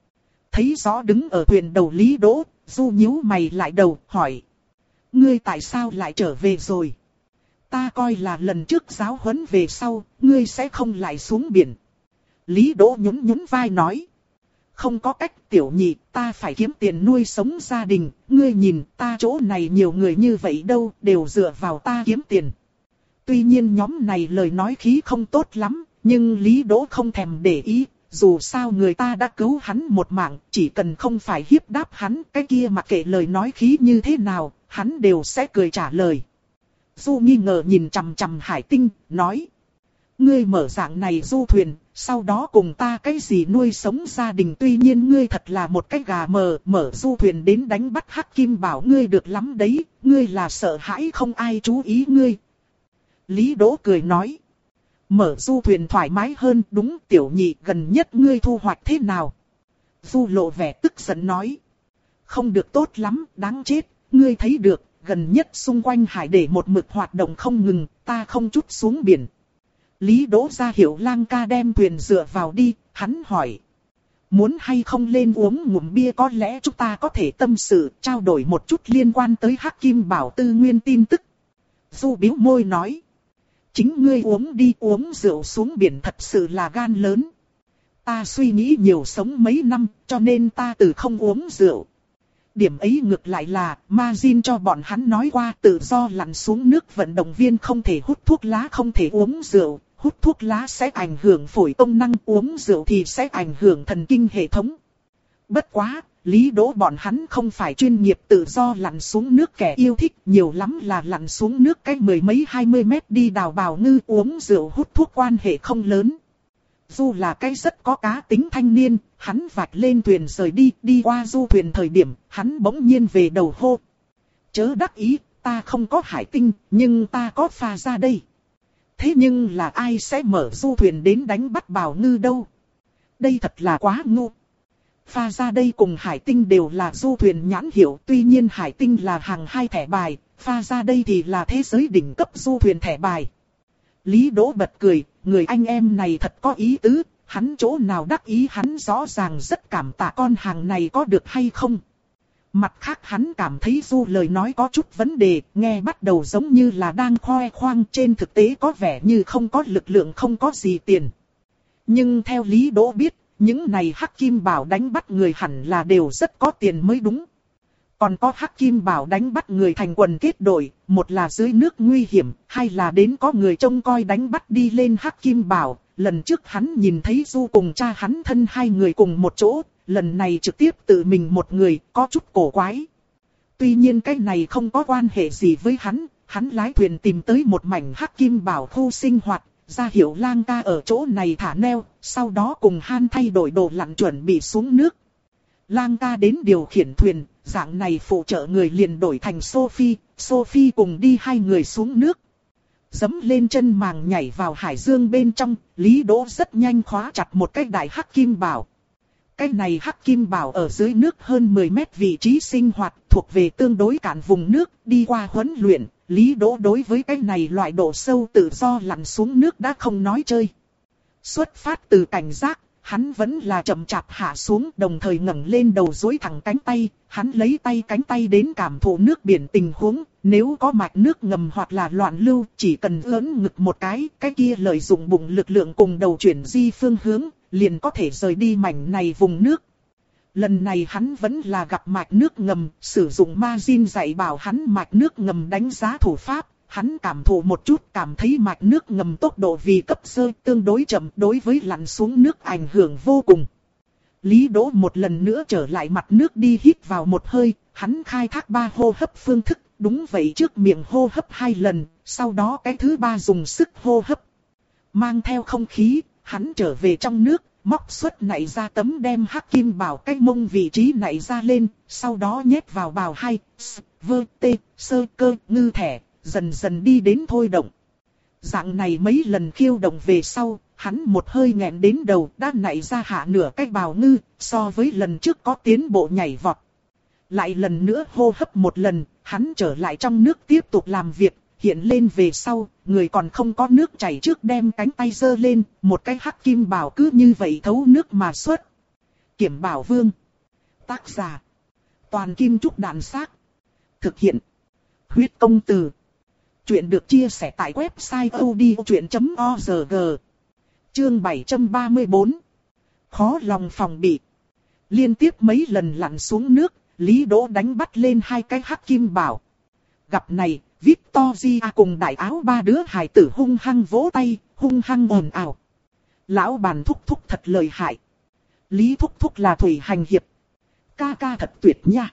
Thấy rõ đứng ở thuyền đầu Lý Đỗ, Du nhíu mày lại đầu, hỏi. Ngươi tại sao lại trở về rồi? ta coi là lần trước giáo huấn về sau, ngươi sẽ không lại xuống biển. Lý Đỗ nhún nhún vai nói. Không có cách tiểu nhị, ta phải kiếm tiền nuôi sống gia đình, ngươi nhìn ta chỗ này nhiều người như vậy đâu, đều dựa vào ta kiếm tiền. Tuy nhiên nhóm này lời nói khí không tốt lắm, nhưng Lý Đỗ không thèm để ý, dù sao người ta đã cứu hắn một mạng, chỉ cần không phải hiếp đáp hắn, cái kia mặc kệ lời nói khí như thế nào, hắn đều sẽ cười trả lời. Du nghi ngờ nhìn chằm chằm Hải Tinh, nói. Ngươi mở dạng này du thuyền, sau đó cùng ta cái gì nuôi sống gia đình, tuy nhiên ngươi thật là một cái gà mờ, mở du thuyền đến đánh bắt Hắc Kim Bảo ngươi được lắm đấy, ngươi là sợ hãi không ai chú ý ngươi. Lý Đỗ cười nói. Mở du thuyền thoải mái hơn, đúng tiểu nhị, gần nhất ngươi thu hoạch thế nào? Du lộ vẻ tức giận nói. Không được tốt lắm, đáng chết, ngươi thấy được, gần nhất xung quanh hải để một mực hoạt động không ngừng, ta không chút xuống biển. Lý Đỗ ra hiệu Lang ca đem thuyền dựa vào đi, hắn hỏi. Muốn hay không lên uống ngụm bia, có lẽ chúng ta có thể tâm sự, trao đổi một chút liên quan tới Hắc Kim Bảo tư nguyên tin tức. Du bĩu môi nói. Chính ngươi uống đi, uống rượu xuống biển thật sự là gan lớn. Ta suy nghĩ nhiều sống mấy năm, cho nên ta từ không uống rượu. Điểm ấy ngược lại là, Majin cho bọn hắn nói qua tự do lặn xuống nước vận động viên không thể hút thuốc lá, không thể uống rượu. Hút thuốc lá sẽ ảnh hưởng phổi công năng, uống rượu thì sẽ ảnh hưởng thần kinh hệ thống. Bất quá, Lý Đỗ bọn hắn không phải chuyên nghiệp tự do lặn xuống nước kẻ yêu thích, nhiều lắm là lặn xuống nước cách mười mấy hai mươi mét đi đào bào ngư, uống rượu hút thuốc quan hệ không lớn. Du là cái rất có cá tính thanh niên, hắn vạch lên thuyền rời đi, đi qua du thuyền thời điểm, hắn bỗng nhiên về đầu hô. Chớ đắc ý, ta không có Hải Tinh, nhưng ta có Pha ra đây. Thế nhưng là ai sẽ mở du thuyền đến đánh bắt bào ngư đâu? Đây thật là quá ngu. Pha ra đây cùng Hải Tinh đều là du thuyền nhãn hiệu, tuy nhiên Hải Tinh là hàng hai thẻ bài, Pha ra đây thì là thế giới đỉnh cấp du thuyền thẻ bài. Lý Đỗ bật cười, người anh em này thật có ý tứ, hắn chỗ nào đắc ý hắn rõ ràng rất cảm tạ con hàng này có được hay không. Mặt khác hắn cảm thấy Du lời nói có chút vấn đề, nghe bắt đầu giống như là đang khoe khoang, trên thực tế có vẻ như không có lực lượng, không có gì tiền. Nhưng theo Lý Đỗ biết, những này Hắc Kim Bảo đánh bắt người hẳn là đều rất có tiền mới đúng. Còn có Hắc Kim Bảo đánh bắt người thành quần kết đội, một là dưới nước nguy hiểm, hai là đến có người trông coi đánh bắt đi lên Hắc Kim Bảo. Lần trước hắn nhìn thấy Du cùng cha hắn thân hai người cùng một chỗ, lần này trực tiếp tự mình một người, có chút cổ quái. Tuy nhiên cái này không có quan hệ gì với hắn, hắn lái thuyền tìm tới một mảnh Hắc Kim Bảo khu sinh hoạt, ra hiệu Lang ca ở chỗ này thả neo, sau đó cùng Han thay đổi đồ lặn chuẩn bị xuống nước. Lang ca đến điều khiển thuyền, dạng này phụ trợ người liền đổi thành Sophie, Sophie cùng đi hai người xuống nước. Dẫm lên chân màng nhảy vào hải dương bên trong, Lý Đỗ rất nhanh khóa chặt một cái đại Hắc Kim Bảo. Cái này Hắc Kim Bảo ở dưới nước hơn mười mét vị trí sinh hoạt, thuộc về tương đối cạn vùng nước, đi qua huấn luyện, Lý Đỗ đối với cái này loại độ sâu tự do lặn xuống nước đã không nói chơi. Xuất phát từ cảnh giác, hắn vẫn là chậm chạp hạ xuống, đồng thời ngẩng lên đầu duỗi thẳng cánh tay, hắn lấy tay cánh tay đến cảm thụ nước biển tình huống, nếu có mạch nước ngầm hoặc là loạn lưu, chỉ cần ấn ngực một cái, cái kia lợi dụng bụng lực lượng cùng đầu chuyển di phương hướng, liền có thể rời đi mảnh này vùng nước. Lần này hắn vẫn là gặp mạch nước ngầm, sử dụng Majin dạy bảo hắn mạch nước ngầm đánh giá thủ pháp. Hắn cảm thụ một chút, cảm thấy mạch nước ngầm tốc độ vì cấp sơ tương đối chậm, đối với lặn xuống nước ảnh hưởng vô cùng. Lý Đỗ một lần nữa trở lại mặt nước đi hít vào một hơi, hắn khai thác ba hô hấp phương thức, đúng vậy, trước miệng hô hấp hai lần, sau đó cái thứ ba dùng sức hô hấp. Mang theo không khí, hắn trở về trong nước, móc xuất nảy ra tấm đem Hắc Kim Bảo cái mông vị trí nảy ra lên, sau đó nhét vào bào hai, vơ, tê, sơ, cơ, ngư thẻ. Dần dần đi đến thôi động. Dạng này mấy lần khiêu động về sau, hắn một hơi nghẹn đến đầu đã nảy ra hạ nửa cái bào ngư, so với lần trước có tiến bộ nhảy vọt. Lại lần nữa hô hấp một lần, hắn trở lại trong nước tiếp tục làm việc, hiện lên về sau, người còn không có nước chảy trước đem cánh tay giơ lên, một cái Hắc Kim Bảo cứ như vậy thấu nước mà xuất. Kiểm Bảo Vương. Tác giả. Toàn Kim Trúc Đạn Xác. Thực hiện. Huyết Công Từ. Chuyện được chia sẻ tại website odchuyện chấm org. Chương bảy trăm ba mươi tư. Khó lòng phòng bị. Liên tiếp mấy lần lặn xuống nước, Lý Đỗ đánh bắt lên hai cái hắc kim bảo. Gặp này, Victoria cùng đại áo ba đứa hài tử hung hăng vỗ tay, hung hăng ồn ào. Lão bàn thúc thúc thật lợi hại. Lý thúc thúc là thủy hành hiệp. Ca ca thật tuyệt nha.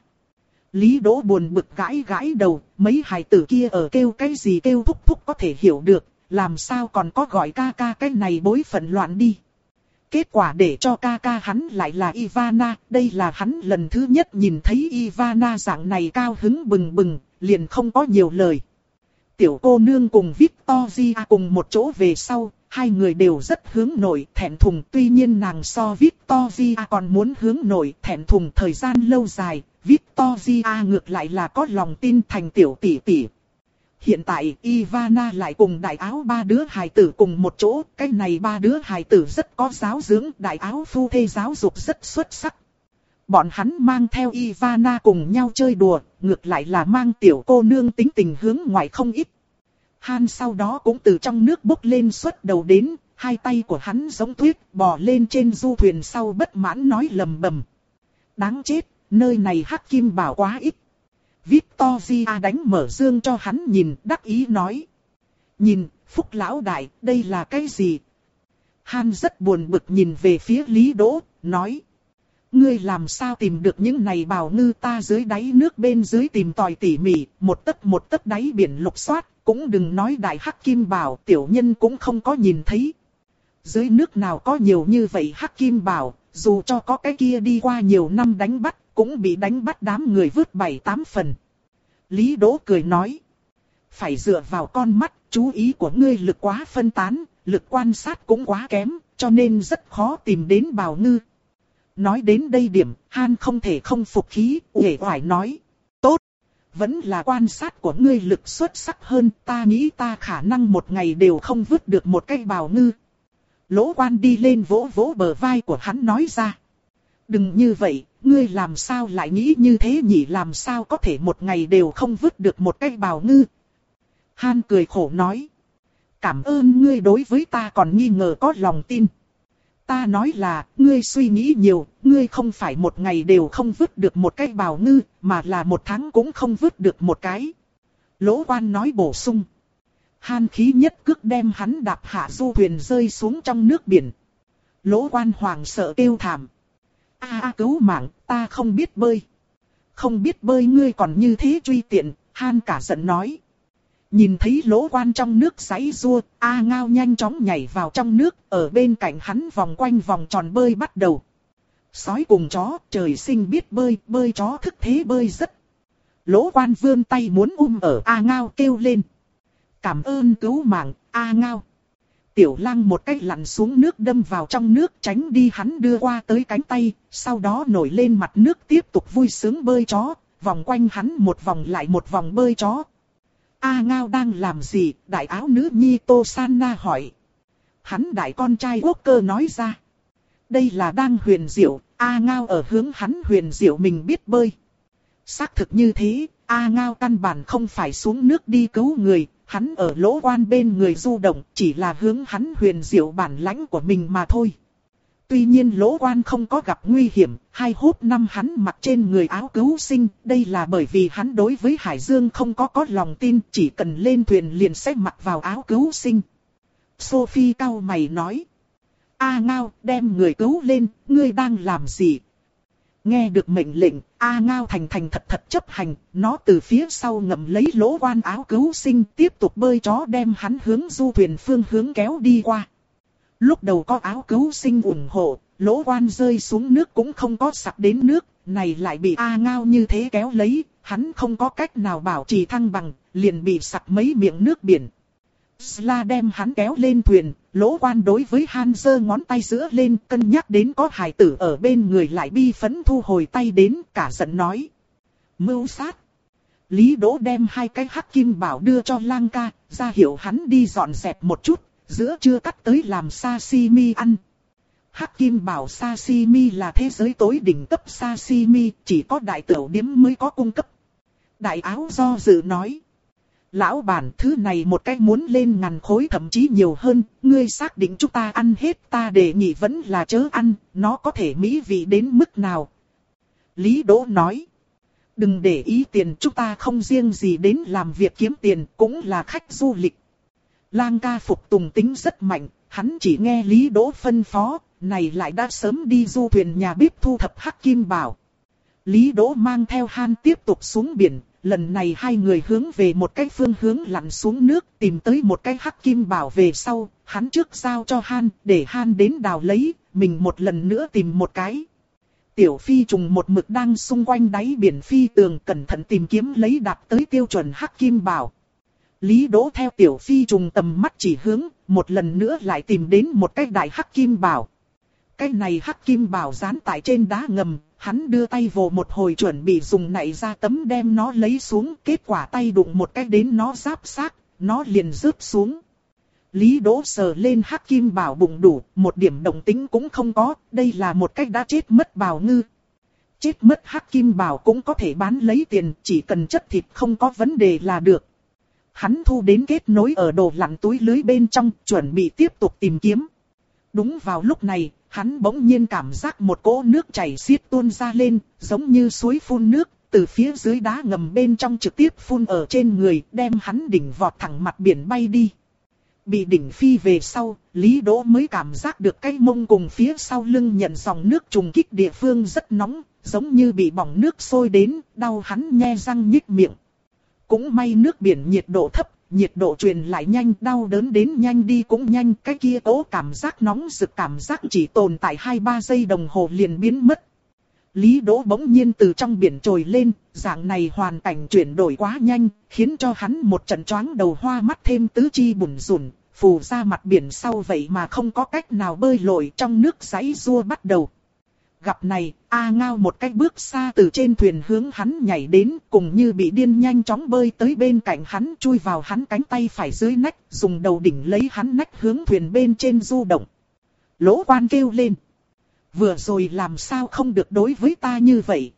Lý Đỗ buồn bực gãi gãi đầu, mấy hài tử kia ở kêu cái gì kêu thúc thúc có thể hiểu được, làm sao còn có gọi ca ca cái này bối phận loạn đi. Kết quả để cho ca ca hắn lại là Ivana, đây là hắn lần thứ nhất nhìn thấy Ivana dạng này cao hứng bừng bừng, liền không có nhiều lời. Tiểu cô nương cùng Victoria cùng một chỗ về sau, hai người đều rất hướng nội, thẹn thùng. Tuy nhiên nàng so Victoria còn muốn hướng nội, thẹn thùng thời gian lâu dài, Victoria ngược lại là có lòng tin thành tiểu tỷ tỷ. Hiện tại Ivana lại cùng đại áo ba đứa hài tử cùng một chỗ, cái này ba đứa hài tử rất có giáo dưỡng, đại áo phu thê giáo dục rất xuất sắc. Bọn hắn mang theo Ivana cùng nhau chơi đùa, ngược lại là mang tiểu cô nương tính tình hướng ngoại không ít. Han sau đó cũng từ trong nước bốc lên xuất đầu đến, hai tay của hắn giống tuyết, bò lên trên du thuyền sau bất mãn nói lầm bầm. Đáng chết, nơi này hắc kim bảo quá ít. Victoria đánh mở dương cho hắn nhìn, đắc ý nói. Nhìn, Phúc lão đại, đây là cái gì? Han rất buồn bực nhìn về phía Lý Đỗ, nói. Ngươi làm sao tìm được những này bảo ngư, ta dưới đáy nước bên dưới tìm tòi tỉ mỉ, một tấc một tấc đáy biển lục soát, cũng đừng nói đại hắc kim bảo, tiểu nhân cũng không có nhìn thấy. Dưới nước nào có nhiều như vậy hắc kim bảo, dù cho có cái kia đi qua nhiều năm đánh bắt, cũng bị đánh bắt đám người vứt bảy tám phần. Lý Đỗ cười nói. Phải dựa vào con mắt, chú ý của ngươi lực quá phân tán, lực quan sát cũng quá kém, cho nên rất khó tìm đến bảo ngư. Nói đến đây điểm, Han không thể không phục khí, uể oải nói. Tốt, vẫn là quan sát của ngươi lực xuất sắc hơn, ta nghĩ ta khả năng một ngày đều không vứt được một cái bảo ngư. Lỗ Quan đi lên vỗ vỗ bờ vai của hắn nói ra. Đừng như vậy, ngươi làm sao lại nghĩ như thế nhỉ, làm sao có thể một ngày đều không vứt được một cái bảo ngư. Han cười khổ nói. Cảm ơn ngươi đối với ta còn nghi ngờ có lòng tin. Ta nói là, ngươi suy nghĩ nhiều, ngươi không phải một ngày đều không vứt được một cái bảo ngư, mà là một tháng cũng không vứt được một cái. Lỗ Quan nói bổ sung. Han khí nhất cước đem hắn đạp hạ du thuyền rơi xuống trong nước biển. Lỗ Quan hoảng sợ kêu thảm. A a cứu mạng, ta không biết bơi. Không biết bơi ngươi còn như thế truy tiện, Han cả giận nói. Nhìn thấy Lỗ Quan trong nước giãy giụa, A Ngao nhanh chóng nhảy vào trong nước, ở bên cạnh hắn vòng quanh vòng tròn bơi bắt đầu. Sói cùng chó, trời sinh biết bơi, bơi chó thức thế bơi rất. Lỗ Quan vươn tay muốn ôm ở A Ngao kêu lên. Cảm ơn cứu mạng, A Ngao. Tiểu Lang một cái lặn xuống nước đâm vào trong nước tránh đi hắn đưa qua tới cánh tay, sau đó nổi lên mặt nước tiếp tục vui sướng bơi chó, vòng quanh hắn một vòng lại một vòng bơi chó. A Ngao đang làm gì? Đại áo nữ nhi Tô San Na hỏi. Hắn đại con trai Quốc Cơ nói ra. Đây là đang huyền diệu, A Ngao ở hướng hắn huyền diệu mình biết bơi. Xác thực như thế, A Ngao căn bản không phải xuống nước đi cứu người, hắn ở Lỗ Quan bên người du động, chỉ là hướng hắn huyền diệu bản lãnh của mình mà thôi. Tuy nhiên Lỗ Quan không có gặp nguy hiểm, hai hốt năm hắn mặc trên người áo cứu sinh, đây là bởi vì hắn đối với Hải Dương không có có lòng tin, chỉ cần lên thuyền liền sẽ mặc vào áo cứu sinh. Sophie cau mày nói. A Ngao, đem người cứu lên, ngươi đang làm gì? Nghe được mệnh lệnh, A Ngao thành thành thật thật chấp hành, nó từ phía sau ngậm lấy Lỗ Quan áo cứu sinh, tiếp tục bơi chó đem hắn hướng du thuyền phương hướng kéo đi qua. Lúc đầu có áo cứu sinh ủng hộ, Lỗ Quan rơi xuống nước cũng không có sặc đến nước, này lại bị A Ngao như thế kéo lấy, hắn không có cách nào bảo trì thăng bằng, liền bị sặc mấy miệng nước biển. Sla đem hắn kéo lên thuyền, Lỗ Quan đối với Han giơ ngón tay giữa lên, cân nhắc đến có hài tử ở bên người lại bi phẫn thu hồi tay đến, cả giận nói. Mưu sát. Lý Đỗ đem hai cái hắc kim bảo đưa cho Lang ca, ra hiệu hắn đi dọn dẹp một chút, giữa trưa cắt tới làm sashimi ăn. Hắc kim bảo sashimi là thế giới tối đỉnh cấp sashimi, chỉ có đại tửu điếm mới có cung cấp. Đại áo do dự nói. Lão bản, thứ này một cái muốn lên ngàn khối thậm chí nhiều hơn, ngươi xác định chúng ta ăn hết, ta đề nghị vẫn là chớ ăn, nó có thể mỹ vị đến mức nào. Lý Đỗ nói. Đừng để ý tiền, chúng ta không riêng gì đến làm việc kiếm tiền, cũng là khách du lịch. Lang ca phục tùng tính rất mạnh, hắn chỉ nghe Lý Đỗ phân phó, này lại đã sớm đi du thuyền nhà bếp thu thập hắc kim bảo. Lý Đỗ mang theo Han tiếp tục xuống biển, lần này hai người hướng về một cái phương hướng lặn xuống nước, tìm tới một cái hắc kim bảo về sau, hắn trước giao cho Han, để Han đến đào lấy, mình một lần nữa tìm một cái. Tiểu phi trùng một mực đang xung quanh đáy biển phi tường cẩn thận tìm kiếm lấy đạt tới tiêu chuẩn hắc kim bảo. Lý Đỗ theo tiểu phi trùng tầm mắt chỉ hướng, một lần nữa lại tìm đến một cái đại hắc kim bảo. Cái này hắc kim bảo dán tại trên đá ngầm, hắn đưa tay vồ một hồi chuẩn bị dùng nạy ra tấm đem nó lấy xuống, kết quả tay đụng một cái đến nó giáp xác, nó liền rớt xuống. Lý Đỗ sờ lên hắc kim bảo bụng đủ, một điểm động tĩnh cũng không có, đây là một cách đã chết mất bào ngư. Chết mất hắc kim bảo cũng có thể bán lấy tiền, chỉ cần chất thịt không có vấn đề là được. Hắn thu đến kết nối ở đồ lặn túi lưới bên trong, chuẩn bị tiếp tục tìm kiếm. Đúng vào lúc này, hắn bỗng nhiên cảm giác một cỗ nước chảy xiết tuôn ra lên, giống như suối phun nước, từ phía dưới đá ngầm bên trong trực tiếp phun ở trên người, đem hắn đỉnh vọt thẳng mặt biển bay đi. Bị đỉnh phi về sau, Lý Đỗ mới cảm giác được cái mông cùng phía sau lưng nhận dòng nước trùng kích địa phương rất nóng, giống như bị bỏng nước sôi đến, đau hắn nhe răng nhích miệng. Cũng may nước biển nhiệt độ thấp, nhiệt độ truyền lại nhanh, đau đớn đến nhanh đi cũng nhanh, cái kia ố cảm giác nóng rực cảm giác chỉ tồn tại hai ba giây đồng hồ liền biến mất. Lý Đỗ bỗng nhiên từ trong biển trồi lên, dạng này hoàn cảnh chuyển đổi quá nhanh, khiến cho hắn một trận choáng đầu hoa mắt thêm tứ chi bủn rủn, phù ra mặt biển sau vậy mà không có cách nào bơi lội trong nước giãy giụa bắt đầu. Gặp này, A Ngao một cách bước xa từ trên thuyền hướng hắn nhảy đến, cùng như bị điên nhanh chóng bơi tới bên cạnh hắn, chui vào hắn cánh tay phải dưới nách, dùng đầu đỉnh lấy hắn nách hướng thuyền bên trên du động. Lỗ Quan kêu lên. Vừa rồi làm sao không được đối với ta như vậy?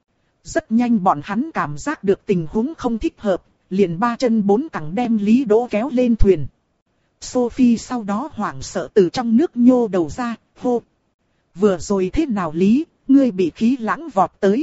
Rất nhanh bọn hắn cảm giác được tình huống không thích hợp, liền ba chân bốn cẳng đem Lý Đỗ kéo lên thuyền. Sophie sau đó hoảng sợ từ trong nước nhô đầu ra, hô. Vừa rồi thế nào Lý, ngươi bị khí lãng vọt tới.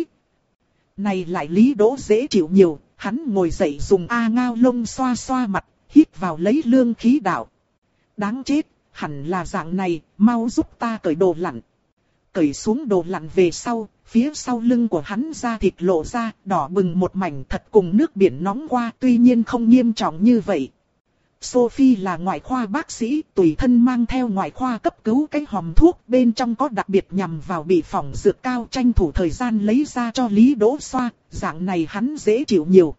Này lại Lý Đỗ dễ chịu nhiều, hắn ngồi dậy dùng A Ngao lông xoa xoa mặt, hít vào lấy lương khí đạo. Đáng chết, hẳn là dạng này, mau giúp ta cởi đồ lặn. Cởi xuống đồ lặn về sau, phía sau lưng của hắn da thịt lộ ra, đỏ bừng một mảnh thật cùng nước biển nóng qua, tuy nhiên không nghiêm trọng như vậy. Sophie là ngoại khoa bác sĩ, tùy thân mang theo ngoại khoa cấp cứu cái hòm thuốc, bên trong có đặc biệt nhằm vào bị phỏng dược cao, tranh thủ thời gian lấy ra cho Lý Đỗ xoa, dạng này hắn dễ chịu nhiều.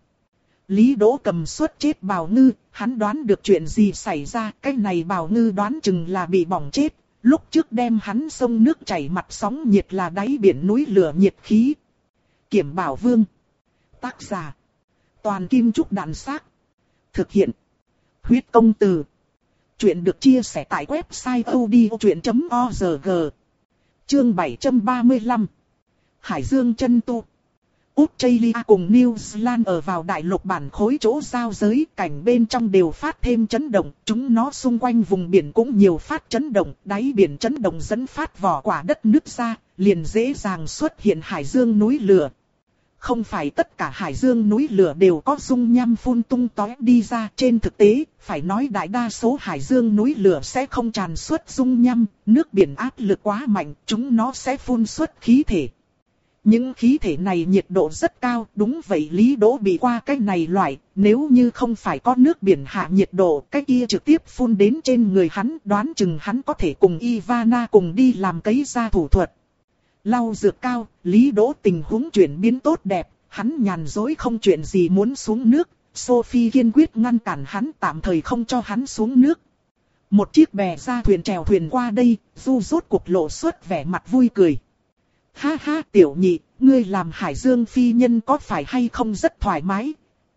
Lý Đỗ cầm suất chết bào ngư, hắn đoán được chuyện gì xảy ra, cái này bào ngư đoán chừng là bị bỏng chết, lúc trước đem hắn sông nước chảy mặt sóng nhiệt là đáy biển núi lửa nhiệt khí. Kiểm Bảo Vương. Tác giả. Toàn Kim Trúc Đàn Xác. Thực hiện. Huyết Công Từ. Chuyện được chia sẻ tại website odchuyện chấm org. Chương bảy trăm ba mươi lăm. Hải Dương chân tu. Australia cùng New Zealand ở vào đại lục bản khối chỗ giao giới, cảnh bên trong đều phát thêm chấn động, chúng nó xung quanh vùng biển cũng nhiều phát chấn động, đáy biển chấn động dẫn phát vỏ quả đất nứt ra, liền dễ dàng xuất hiện hải dương núi lửa. Không phải tất cả hải dương núi lửa đều có dung nham phun tung tóe đi ra, trên thực tế, phải nói đại đa số hải dương núi lửa sẽ không tràn xuất dung nham, nước biển áp lực quá mạnh, chúng nó sẽ phun xuất khí thể. Những khí thể này nhiệt độ rất cao, đúng vậy Lý Đỗ bị qua cái này loại, nếu như không phải có nước biển hạ nhiệt độ, cái kia trực tiếp phun đến trên người hắn, đoán chừng hắn có thể cùng Ivana cùng đi làm cấy da thủ thuật. Lau dược cao, Lý Đỗ tình huống chuyển biến tốt đẹp, hắn nhàn rỗi không chuyện gì muốn xuống nước, Sophie kiên quyết ngăn cản hắn tạm thời không cho hắn xuống nước. Một chiếc bè ra thuyền chèo thuyền qua đây, Du rốt cuộc lộ xuất vẻ mặt vui cười. Ha ha tiểu nhị, ngươi làm hải dương phi nhân có phải hay không rất thoải mái?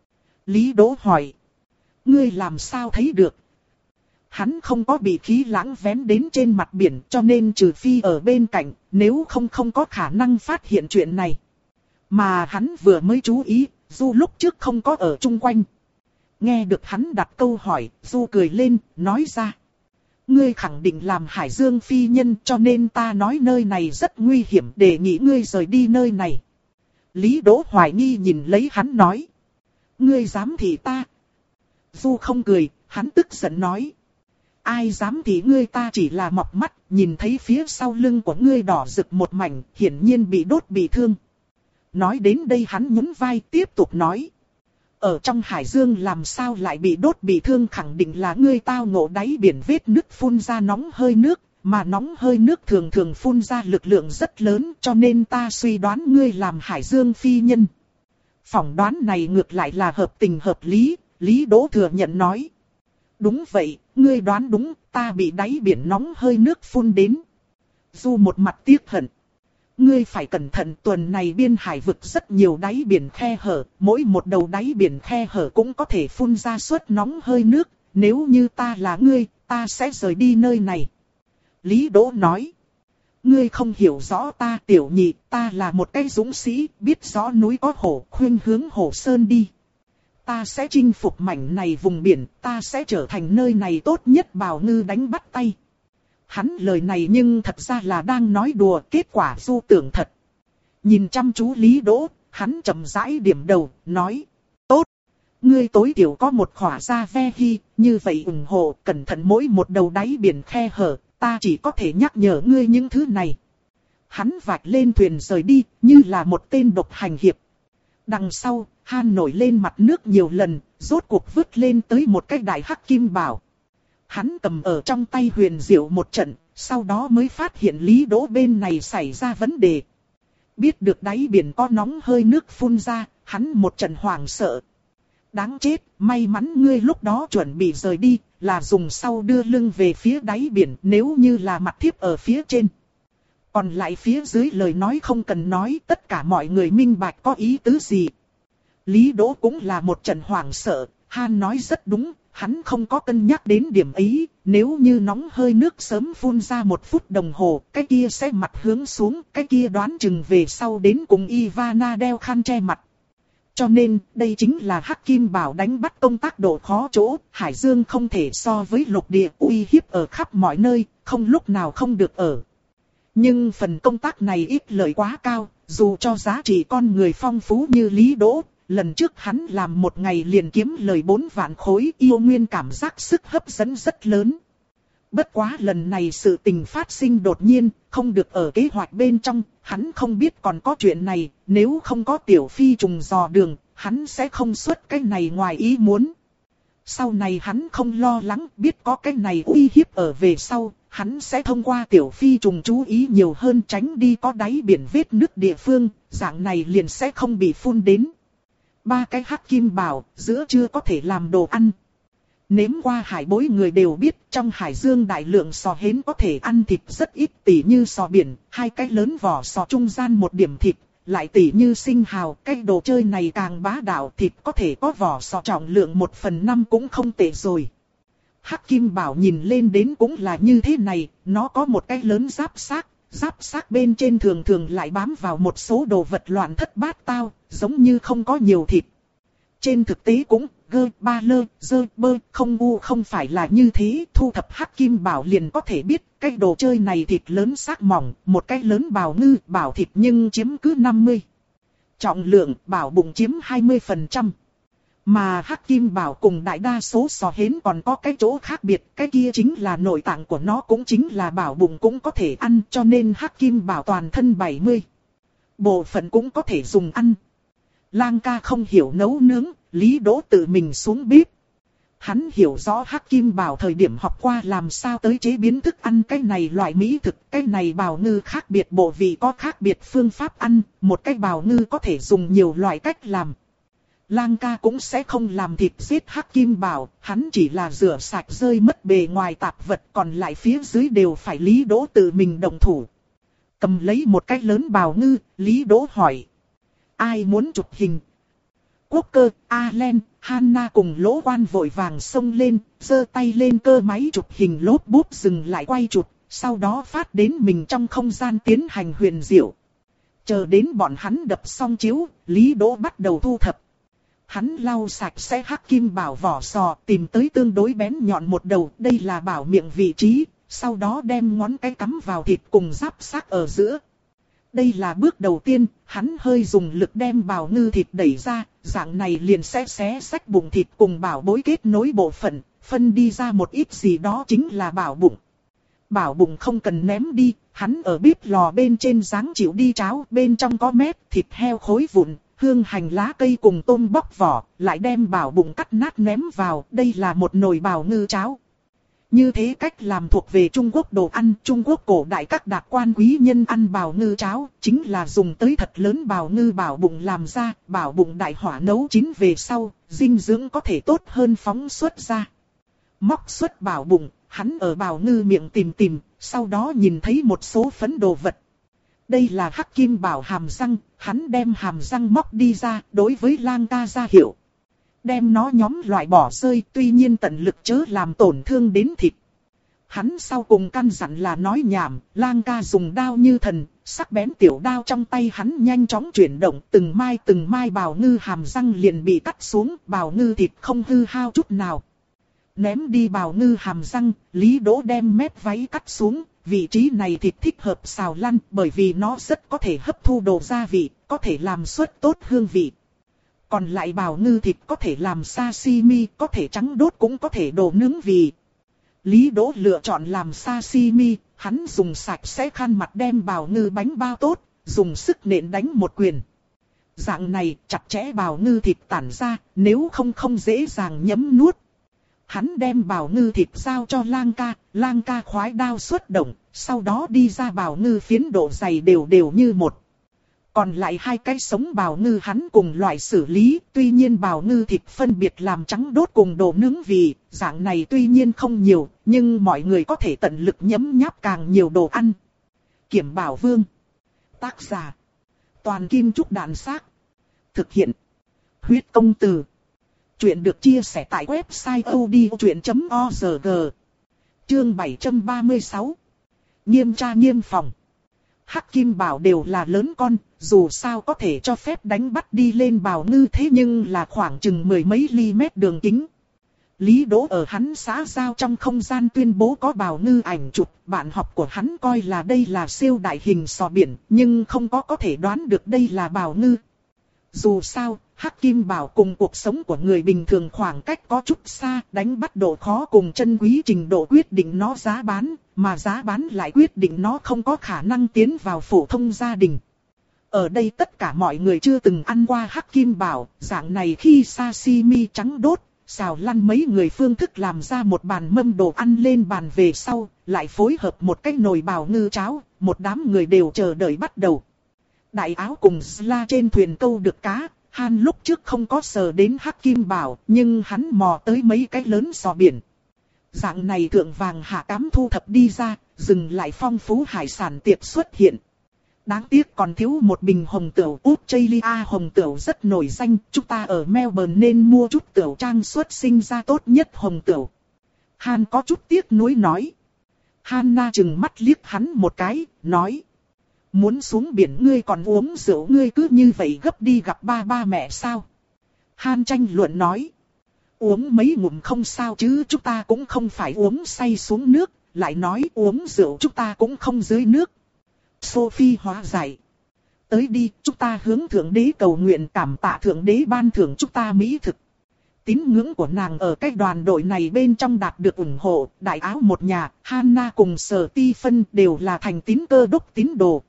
Lý Đỗ hỏi. Ngươi làm sao thấy được? Hắn không có bị khí lãng vén đến trên mặt biển cho nên trừ phi ở bên cạnh, nếu không không có khả năng phát hiện chuyện này. Mà hắn vừa mới chú ý, Du lúc trước không có ở chung quanh. Nghe được hắn đặt câu hỏi, Du cười lên, nói ra. Ngươi khẳng định làm Hải Dương phi nhân cho nên ta nói nơi này rất nguy hiểm, đề nghị ngươi rời đi nơi này. Lý Đỗ hoài nghi nhìn lấy hắn nói. Ngươi dám thì ta. Du không cười, hắn tức giận nói. Ai dám thì ngươi, ta chỉ là mọc mắt, nhìn thấy phía sau lưng của ngươi đỏ rực một mảnh, hiển nhiên bị đốt bị thương. Nói đến đây hắn nhún vai tiếp tục nói. Ở trong Hải Dương làm sao lại bị đốt bị thương, khẳng định là ngươi tao ngộ đáy biển vết nứt phun ra nóng hơi nước, mà nóng hơi nước thường thường phun ra lực lượng rất lớn, cho nên ta suy đoán ngươi làm Hải Dương phi nhân. Phỏng đoán này ngược lại là hợp tình hợp lý, Lý Đỗ thừa nhận nói. Đúng vậy, ngươi đoán đúng, ta bị đáy biển nóng hơi nước phun đến. Du một mặt tiếc hận. Ngươi phải cẩn thận, tuần này biên hải vực rất nhiều đáy biển khe hở, mỗi một đầu đáy biển khe hở cũng có thể phun ra suất nóng hơi nước, nếu như ta là ngươi, ta sẽ rời đi nơi này. Lý Đỗ nói, ngươi không hiểu rõ ta tiểu nhị, ta là một cái dũng sĩ, biết rõ núi có hổ, khuyên hướng hổ sơn đi. Ta sẽ chinh phục mảnh này vùng biển, ta sẽ trở thành nơi này tốt nhất bào ngư đánh bắt tay. Hắn lời này nhưng thật ra là đang nói đùa, kết quả Du tưởng thật. Nhìn chăm chú Lý Đỗ, hắn chậm rãi điểm đầu, nói. Tốt, ngươi tối thiểu có một khỏa da ve hi, như vậy ủng hộ, cẩn thận mỗi một đầu đáy biển khe hở, ta chỉ có thể nhắc nhở ngươi những thứ này. Hắn vạch lên thuyền rời đi, như là một tên độc hành hiệp. Đằng sau, Han nổi lên mặt nước nhiều lần, rốt cuộc vứt lên tới một cái đại hắc kim bảo. Hắn cầm ở trong tay huyền diệu một trận, sau đó mới phát hiện Lý Đỗ bên này xảy ra vấn đề. Biết được đáy biển có nóng hơi nước phun ra, hắn một trận hoảng sợ. Đáng chết, may mắn ngươi lúc đó chuẩn bị rời đi, là dùng sau đưa lưng về phía đáy biển, nếu như là mặt thiếp ở phía trên. Còn lại phía dưới lời nói không cần nói, tất cả mọi người minh bạch có ý tứ gì. Lý Đỗ cũng là một trận hoảng sợ, Han nói rất đúng, hắn không có cân nhắc đến điểm ấy, nếu như nóng hơi nước sớm phun ra một phút đồng hồ, cái kia sẽ mặt hướng xuống, cái kia đoán chừng về sau đến cùng Ivana đeo khăn che mặt. Cho nên, đây chính là Hắc Kim Bảo đánh bắt công tác độ khó chỗ, Hải Dương không thể so với lục địa, uy hiếp ở khắp mọi nơi, không lúc nào không được ở. Nhưng phần công tác này ít lợi quá cao, dù cho giá trị con người phong phú như Lý Đỗ, lần trước hắn làm một ngày liền kiếm lời bốn vạn khối, yêu nguyên cảm giác sức hấp dẫn rất lớn. Bất quá lần này sự tình phát sinh đột nhiên, không được ở kế hoạch bên trong, hắn không biết còn có chuyện này, nếu không có tiểu phi trùng dò đường, hắn sẽ không xuất cái này ngoài ý muốn. Sau này hắn không lo lắng, biết có cái này uy hiếp ở về sau, hắn sẽ thông qua tiểu phi trùng chú ý nhiều hơn, tránh đi có đáy biển vết nứt địa phương, dạng này liền sẽ không bị phun đến. Ba cái hắc kim bảo, giữa chưa có thể làm đồ ăn. Nếm qua hải bối người đều biết, trong hải dương đại lượng sò hến có thể ăn thịt rất ít, tỉ như sò biển, hai cái lớn vỏ sò trung gian một điểm thịt, lại tỉ như sinh hào, cái đồ chơi này càng bá đạo, thịt có thể có vỏ sò trọng lượng một phần năm cũng không tệ rồi. Hắc kim bảo nhìn lên đến cũng là như thế này, nó có một cái lớn giáp xác, giáp xác bên trên thường thường lại bám vào một số đồ vật loạn thất bát tao, giống như không có nhiều thịt. Trên thực tế cũng, gơ, ba lơ, dơ, bơ, không u không phải là như thế, thu thập hắc kim bảo liền có thể biết, cái đồ chơi này thịt lớn xác mỏng, một cái lớn bào ngư, bảo thịt nhưng chiếm cứ năm mươi. Trọng lượng, bảo bụng chiếm hai mươi phần trăm. Mà hắc kim bảo cùng đại đa số sò hến còn có cái chỗ khác biệt, cái kia chính là nội tạng của nó cũng chính là bảo bụng cũng có thể ăn, cho nên hắc kim bảo toàn thân bảy mươi. Bộ phận cũng có thể dùng ăn. Lang ca không hiểu nấu nướng, Lý Đỗ tự mình xuống bếp. Hắn hiểu rõ hắc kim bảo thời điểm học qua làm sao tới chế biến thức ăn cái này loại mỹ thực, cái này bào ngư khác biệt bộ vị có khác biệt phương pháp ăn, một cái bào ngư có thể dùng nhiều loại cách làm. Lang ca cũng sẽ không làm thịt giết hắc kim bảo, hắn chỉ là rửa sạch rơi mất bề ngoài tạp vật, còn lại phía dưới đều phải Lý Đỗ tự mình động thủ. Cầm lấy một cái lớn bào ngư, Lý Đỗ hỏi. Ai muốn chụp hình? Quốc cơ, Allen, Hanna cùng Lỗ Quan vội vàng xông lên, giơ tay lên cơ máy chụp hình lốp bút dừng lại quay chụp, sau đó phát đến mình trong không gian tiến hành huyền diệu. Chờ đến bọn hắn đập xong chiếu, Lý Đỗ bắt đầu thu thập. hắn lau sạch sẽ hắc kim bảo vỏ sò, tìm tới tương đối bén nhọn một đầu, đây là bảo miệng vị trí, sau đó đem ngón cái cắm vào thịt cùng giáp xác ở giữa. Đây là bước đầu tiên, hắn hơi dùng lực đem bào ngư thịt đẩy ra, dạng này liền sẽ xé xách bụng thịt cùng bảo bối kết nối bộ phận, phân đi ra một ít gì đó chính là bảo bụng. Bảo bụng không cần ném đi, hắn ở bếp lò bên trên ráng chịu đi cháo, bên trong có mét thịt heo khối vụn, hương hành lá cây cùng tôm bóc vỏ, lại đem bảo bụng cắt nát ném vào, đây là một nồi bào ngư cháo. Như thế cách làm thuộc về Trung Quốc đồ ăn, Trung Quốc cổ đại các đạt quan quý nhân ăn bào ngư cháo, chính là dùng tới thật lớn bào ngư bảo bụng làm ra, bảo bụng đại hỏa nấu chín về sau, dinh dưỡng có thể tốt hơn phóng xuất ra. Móc xuất bảo bụng, hắn ở bào ngư miệng tìm tìm, sau đó nhìn thấy một số phấn đồ vật. Đây là hắc kim bảo hàm răng, hắn đem hàm răng móc đi ra, đối với Lang ca ra hiệu. Đem nó nhóm loại bỏ rơi, tuy nhiên tận lực chớ làm tổn thương đến thịt. Hắn sau cùng căn dặn là nói nhảm, Lang ca dùng đao như thần, sắc bén tiểu đao trong tay hắn nhanh chóng chuyển động, từng mai từng mai bào ngư hàm răng liền bị cắt xuống, bào ngư thịt không hư hao chút nào. Ném đi bào ngư hàm răng, Lý Đỗ đem mép váy cắt xuống, vị trí này thịt thích hợp xào lăn bởi vì nó rất có thể hấp thu đồ gia vị, có thể làm xuất tốt hương vị. Còn lại bào ngư thịt có thể làm sashimi, có thể trắng đốt cũng có thể đồ nướng vì. Lý Đỗ lựa chọn làm sashimi, hắn dùng sạch sẽ khăn mặt đem bào ngư bánh bao tốt, dùng sức nện đánh một quyền. Dạng này chặt chẽ bào ngư thịt tản ra, nếu không không dễ dàng nhấm nuốt. Hắn đem bào ngư thịt giao cho Lang ca, Lang ca khoái đao xuất động, sau đó đi ra bào ngư phiến độ dày đều đều như một. Còn lại hai cái sống bào ngư hắn cùng loại xử lý, tuy nhiên bào ngư thịt phân biệt làm trắng đốt cùng đồ nướng vì, dạng này tuy nhiên không nhiều, nhưng mọi người có thể tận lực nhấm nháp càng nhiều đồ ăn. Kiểm Bảo Vương. Tác giả. Toàn Kim Trúc Đàn Xác. Thực hiện. Huyết Công Từ. Chuyện được chia sẻ tại website odchuyện chấm org. Chương bảy trăm ba mươi sáu. Nghiêm tra nghiêm phòng. Hắc kim bảo đều là lớn con, dù sao có thể cho phép đánh bắt đi lên bào ngư thế nhưng là khoảng chừng mười mấy ly mét đường kính. Lý Đỗ ở hắn xã giao trong không gian tuyên bố có bào ngư ảnh chụp, bạn học của hắn coi là đây là siêu đại hình sò biển, nhưng không có có thể đoán được đây là bào ngư. Dù sao, hắc kim bảo cùng cuộc sống của người bình thường khoảng cách có chút xa, đánh bắt độ khó cùng chân quý trình độ quyết định nó giá bán, mà giá bán lại quyết định nó không có khả năng tiến vào phổ thông gia đình. Ở đây tất cả mọi người chưa từng ăn qua hắc kim bảo, dạng này khi sashimi trắng đốt, xào lăn mấy người phương thức làm ra một bàn mâm đồ ăn lên bàn về sau, lại phối hợp một cái nồi bào ngư cháo, một đám người đều chờ đợi bắt đầu. Đại áo cùng Sla trên thuyền câu được cá, Han lúc trước không có sờ đến hắc kim bảo, nhưng hắn mò tới mấy cái lớn sò biển. Dạng này thượng vàng hạ cám thu thập đi ra, dừng lại phong phú hải sản tiệc xuất hiện. Đáng tiếc còn thiếu một bình hồng tửu, Australia hồng tửu rất nổi danh, chúng ta ở Melbourne nên mua chút tửu trang xuất sinh ra tốt nhất hồng tửu. Han có chút tiếc nuối nói. Hanna chừng mắt liếc hắn một cái, nói. Muốn xuống biển ngươi còn uống rượu ngươi cứ như vậy gấp đi gặp ba ba mẹ sao? Han tranh luận nói. Uống mấy ngụm không sao chứ chúng ta cũng không phải uống say xuống nước, lại nói uống rượu chúng ta cũng không dưới nước. Sophie hóa giải. Tới đi, chúng ta hướng Thượng Đế cầu nguyện cảm tạ Thượng Đế ban thưởng chúng ta mỹ thực. Tín ngưỡng của nàng ở cái đoàn đội này bên trong đạt được ủng hộ, đại áo một nhà, Hanna cùng Sở Ti Phân đều là thành tín cơ đốc tín đồ.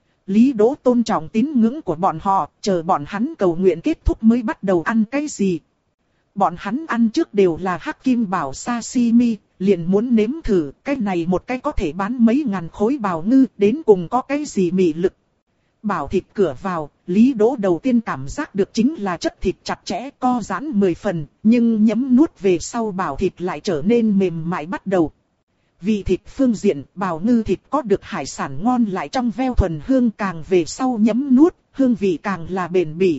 Lý Đỗ tôn trọng tín ngưỡng của bọn họ, chờ bọn hắn cầu nguyện kết thúc mới bắt đầu ăn cái gì. Bọn hắn ăn trước đều là hắc kim bảo sashimi, liền muốn nếm thử cái này một cái có thể bán mấy ngàn khối bào ngư đến cùng có cái gì mị lực. Bảo thịt cửa vào, Lý Đỗ đầu tiên cảm giác được chính là chất thịt chặt chẽ co giãn mười phần, nhưng nhấm nuốt về sau bảo thịt lại trở nên mềm mại bắt đầu. Vị thịt phương diện, bào ngư thịt có được hải sản ngon lại trong veo thuần hương càng về sau nhấm nuốt, hương vị càng là bền bỉ.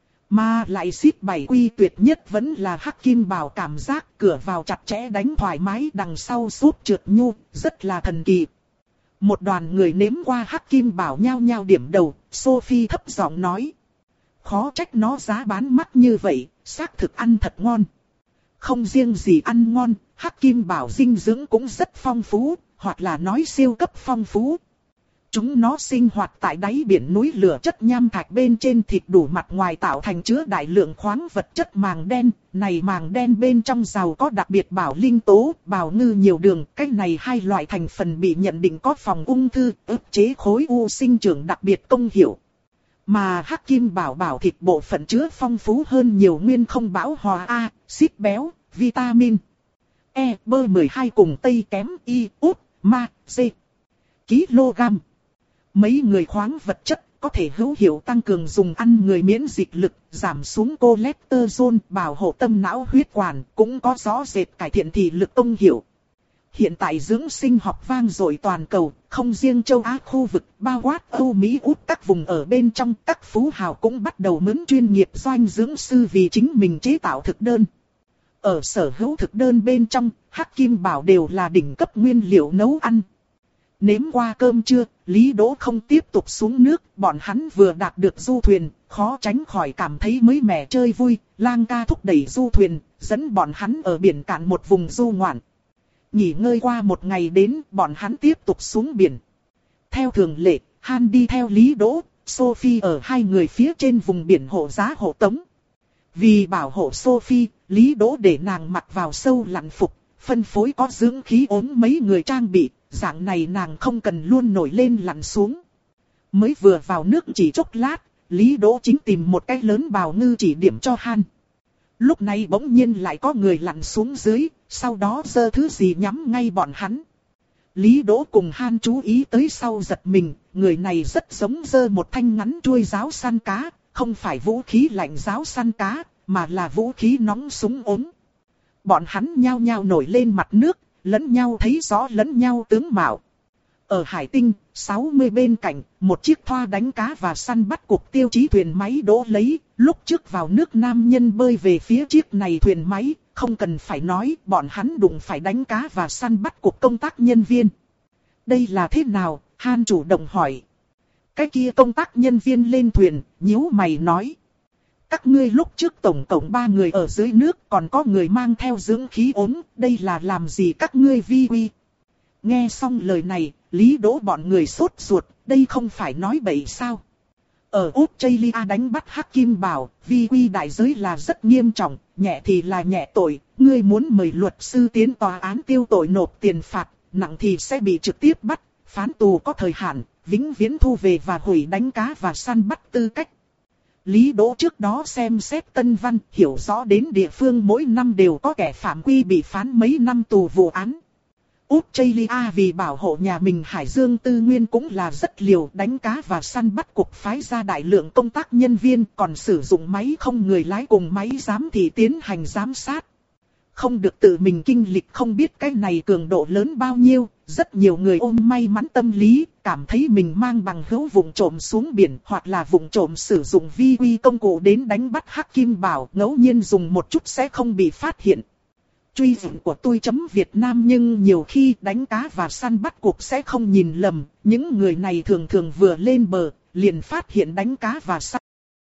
Mà lại xít bảy quy tuyệt nhất vẫn là hắc kim bảo cảm giác cửa vào chặt chẽ đánh thoải mái đằng sau súp trượt nhu, rất là thần kỳ. Một đoàn người nếm qua hắc kim bảo nhao nhao điểm đầu, Sophie thấp giọng nói. Khó trách nó giá bán mắc như vậy, xác thực ăn thật ngon. Không riêng gì ăn ngon, hắc kim bảo dinh dưỡng cũng rất phong phú, hoặc là nói siêu cấp phong phú. Chúng nó sinh hoạt tại đáy biển núi lửa chất nham thạch bên trên thịt đủ mặt ngoài tạo thành chứa đại lượng khoáng vật chất màng đen. Này màng đen bên trong giàu có đặc biệt bảo linh tố, bảo ngư nhiều đường. Cái này hai loại thành phần bị nhận định có phòng ung thư, ức chế khối u sinh trưởng đặc biệt công hiệu. Mà hắc kim bảo bảo thịt bộ phận chứa phong phú hơn nhiều nguyên không bão hòa A, xít béo, vitamin E, B mười hai cùng tây kém Y, út, ma, C. Kg. Mấy người khoáng vật chất có thể hữu hiệu tăng cường dùng ăn người miễn dịch lực, giảm xuống cholesterol, bảo hộ tâm não huyết quản, cũng có rõ rệt cải thiện thị lực công hiệu. Hiện tại dưỡng sinh học vang dội toàn cầu, không riêng châu Á khu vực, bao quát Âu Mỹ Úc các vùng ở bên trong, các phú hào cũng bắt đầu mướn chuyên nghiệp doanh dưỡng sư vì chính mình chế tạo thực đơn. Ở sở hữu thực đơn bên trong, hắc kim bảo đều là đỉnh cấp nguyên liệu nấu ăn. Nếm qua cơm trưa, Lý Đỗ không tiếp tục xuống nước, bọn hắn vừa đạt được du thuyền, khó tránh khỏi cảm thấy mới mẻ chơi vui, Lang ca thúc đẩy du thuyền, dẫn bọn hắn ở biển cạn một vùng du ngoạn. Nghỉ ngơi qua một ngày đến, bọn hắn tiếp tục xuống biển. Theo thường lệ, Han đi theo Lý Đỗ, Sophie ở hai người phía trên vùng biển hộ giá hộ tống. Vì bảo hộ Sophie, Lý Đỗ để nàng mặc vào sâu lặn phục, phân phối có dưỡng khí ốm mấy người trang bị, dạng này nàng không cần luôn nổi lên lặn xuống. Mới vừa vào nước chỉ chốc lát, Lý Đỗ chính tìm một cái lớn bào ngư chỉ điểm cho Han. Lúc này bỗng nhiên lại có người lặn xuống dưới, sau đó giơ thứ gì nhắm ngay bọn hắn. Lý Đỗ cùng Han chú ý tới sau giật mình, người này rất giống giơ một thanh ngắn chuôi giáo săn cá, không phải vũ khí lạnh giáo săn cá, mà là vũ khí nóng súng ốm. Bọn hắn nhao nhao nổi lên mặt nước, lẫn nhau thấy rõ lẫn nhau tướng mạo. Ở hải tinh, sáu mươi bên cạnh, một chiếc thoa đánh cá và săn bắt cục tiêu chí thuyền máy đỗ lấy, lúc trước vào nước nam nhân bơi về phía chiếc này thuyền máy, không cần phải nói, bọn hắn đụng phải đánh cá và săn bắt cục công tác nhân viên. Đây là thế nào? Han chủ động hỏi. Cái kia công tác nhân viên lên thuyền, nhíu mày nói. Các ngươi lúc trước tổng cộng ba người ở dưới nước, còn có người mang theo dưỡng khí ốm, đây là làm gì các ngươi vi quy? Nghe xong lời này, Lý Đỗ bọn người sốt ruột, đây không phải nói bậy sao? Ở Australia đánh bắt hắc kim bảo, vi quy đại giới là rất nghiêm trọng, nhẹ thì là nhẹ tội, ngươi muốn mời luật sư tiến tòa án tiêu tội nộp tiền phạt, nặng thì sẽ bị trực tiếp bắt, phán tù có thời hạn, vĩnh viễn thu về và hủy đánh cá và săn bắt tư cách. Lý Đỗ trước đó xem xét tân văn, hiểu rõ đến địa phương mỗi năm đều có kẻ phạm quy bị phán mấy năm tù vụ án. Australia vì bảo hộ nhà mình hải dương tư nguyên cũng là rất liều, đánh cá và săn bắt cục phái ra đại lượng công tác nhân viên, còn sử dụng máy không người lái cùng máy giám thị tiến hành giám sát. Không được tự mình kinh lịch không biết cái này cường độ lớn bao nhiêu, rất nhiều người ôm may mắn tâm lý, cảm thấy mình mang bằng hữu vụng trộm xuống biển hoặc là vụng trộm sử dụng vi quy công cụ đến đánh bắt hắc kim bảo, ngẫu nhiên dùng một chút sẽ không bị phát hiện. Truy dụng của tôi chấm Việt Nam nhưng nhiều khi đánh cá và săn bắt cuộc sẽ không nhìn lầm, những người này thường thường vừa lên bờ, liền phát hiện đánh cá và săn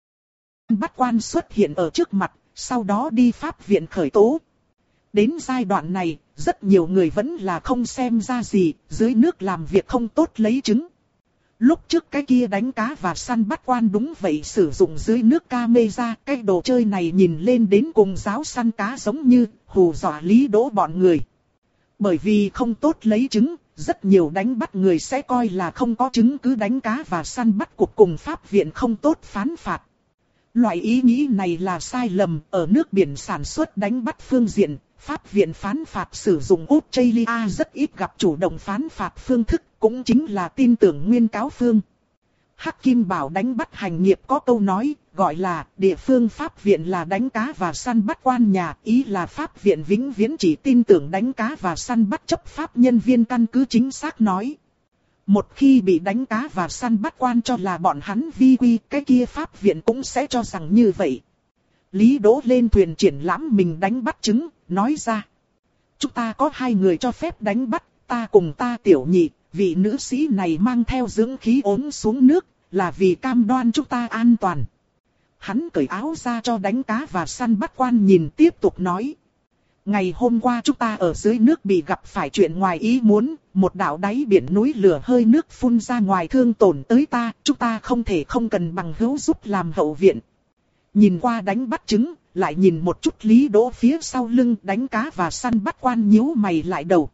bắt quan xuất hiện ở trước mặt, sau đó đi pháp viện khởi tố. Đến giai đoạn này, rất nhiều người vẫn là không xem ra gì, dưới nước làm việc không tốt lấy chứng. Lúc trước cái kia đánh cá và săn bắt quan đúng vậy sử dụng dưới nước camera, cái đồ chơi này nhìn lên đến cùng giáo săn cá giống như hù dọa Lý Đỗ bọn người. Bởi vì không tốt lấy chứng, rất nhiều đánh bắt người sẽ coi là không có chứng cứ đánh cá và săn bắt cuộc cùng pháp viện không tốt phán phạt. Loại ý nghĩ này là sai lầm, ở nước biển sản xuất đánh bắt phương diện, pháp viện phán phạt sử dụng Australia rất ít gặp chủ động phán phạt phương thức, cũng chính là tin tưởng nguyên cáo phương. Hắc Kim Bảo đánh bắt hành nghiệp có câu nói, gọi là địa phương pháp viện là đánh cá và săn bắt quan nhà, ý là pháp viện vĩnh viễn chỉ tin tưởng đánh cá và săn bắt chấp pháp nhân viên căn cứ chính xác nói. Một khi bị đánh cá và săn bắt quan cho là bọn hắn vi quy, cái kia pháp viện cũng sẽ cho rằng như vậy. Lý Đỗ lên thuyền triển lãm mình đánh bắt chứng, nói ra. Chúng ta có hai người cho phép đánh bắt, ta cùng ta tiểu nhị, vị nữ sĩ này mang theo dưỡng khí ốm xuống nước, là vì cam đoan chúng ta an toàn. Hắn cởi áo ra cho đánh cá và săn bắt quan nhìn, tiếp tục nói. Ngày hôm qua chúng ta ở dưới nước bị gặp phải chuyện ngoài ý muốn, một đạo đáy biển núi lửa hơi nước phun ra ngoài thương tổn tới ta, chúng ta không thể không cần bằng hữu giúp làm hậu viện. Nhìn qua đánh bắt trứng, lại nhìn một chút Lý Đỗ phía sau lưng, đánh cá và săn bắt quan nhíu mày lại đầu.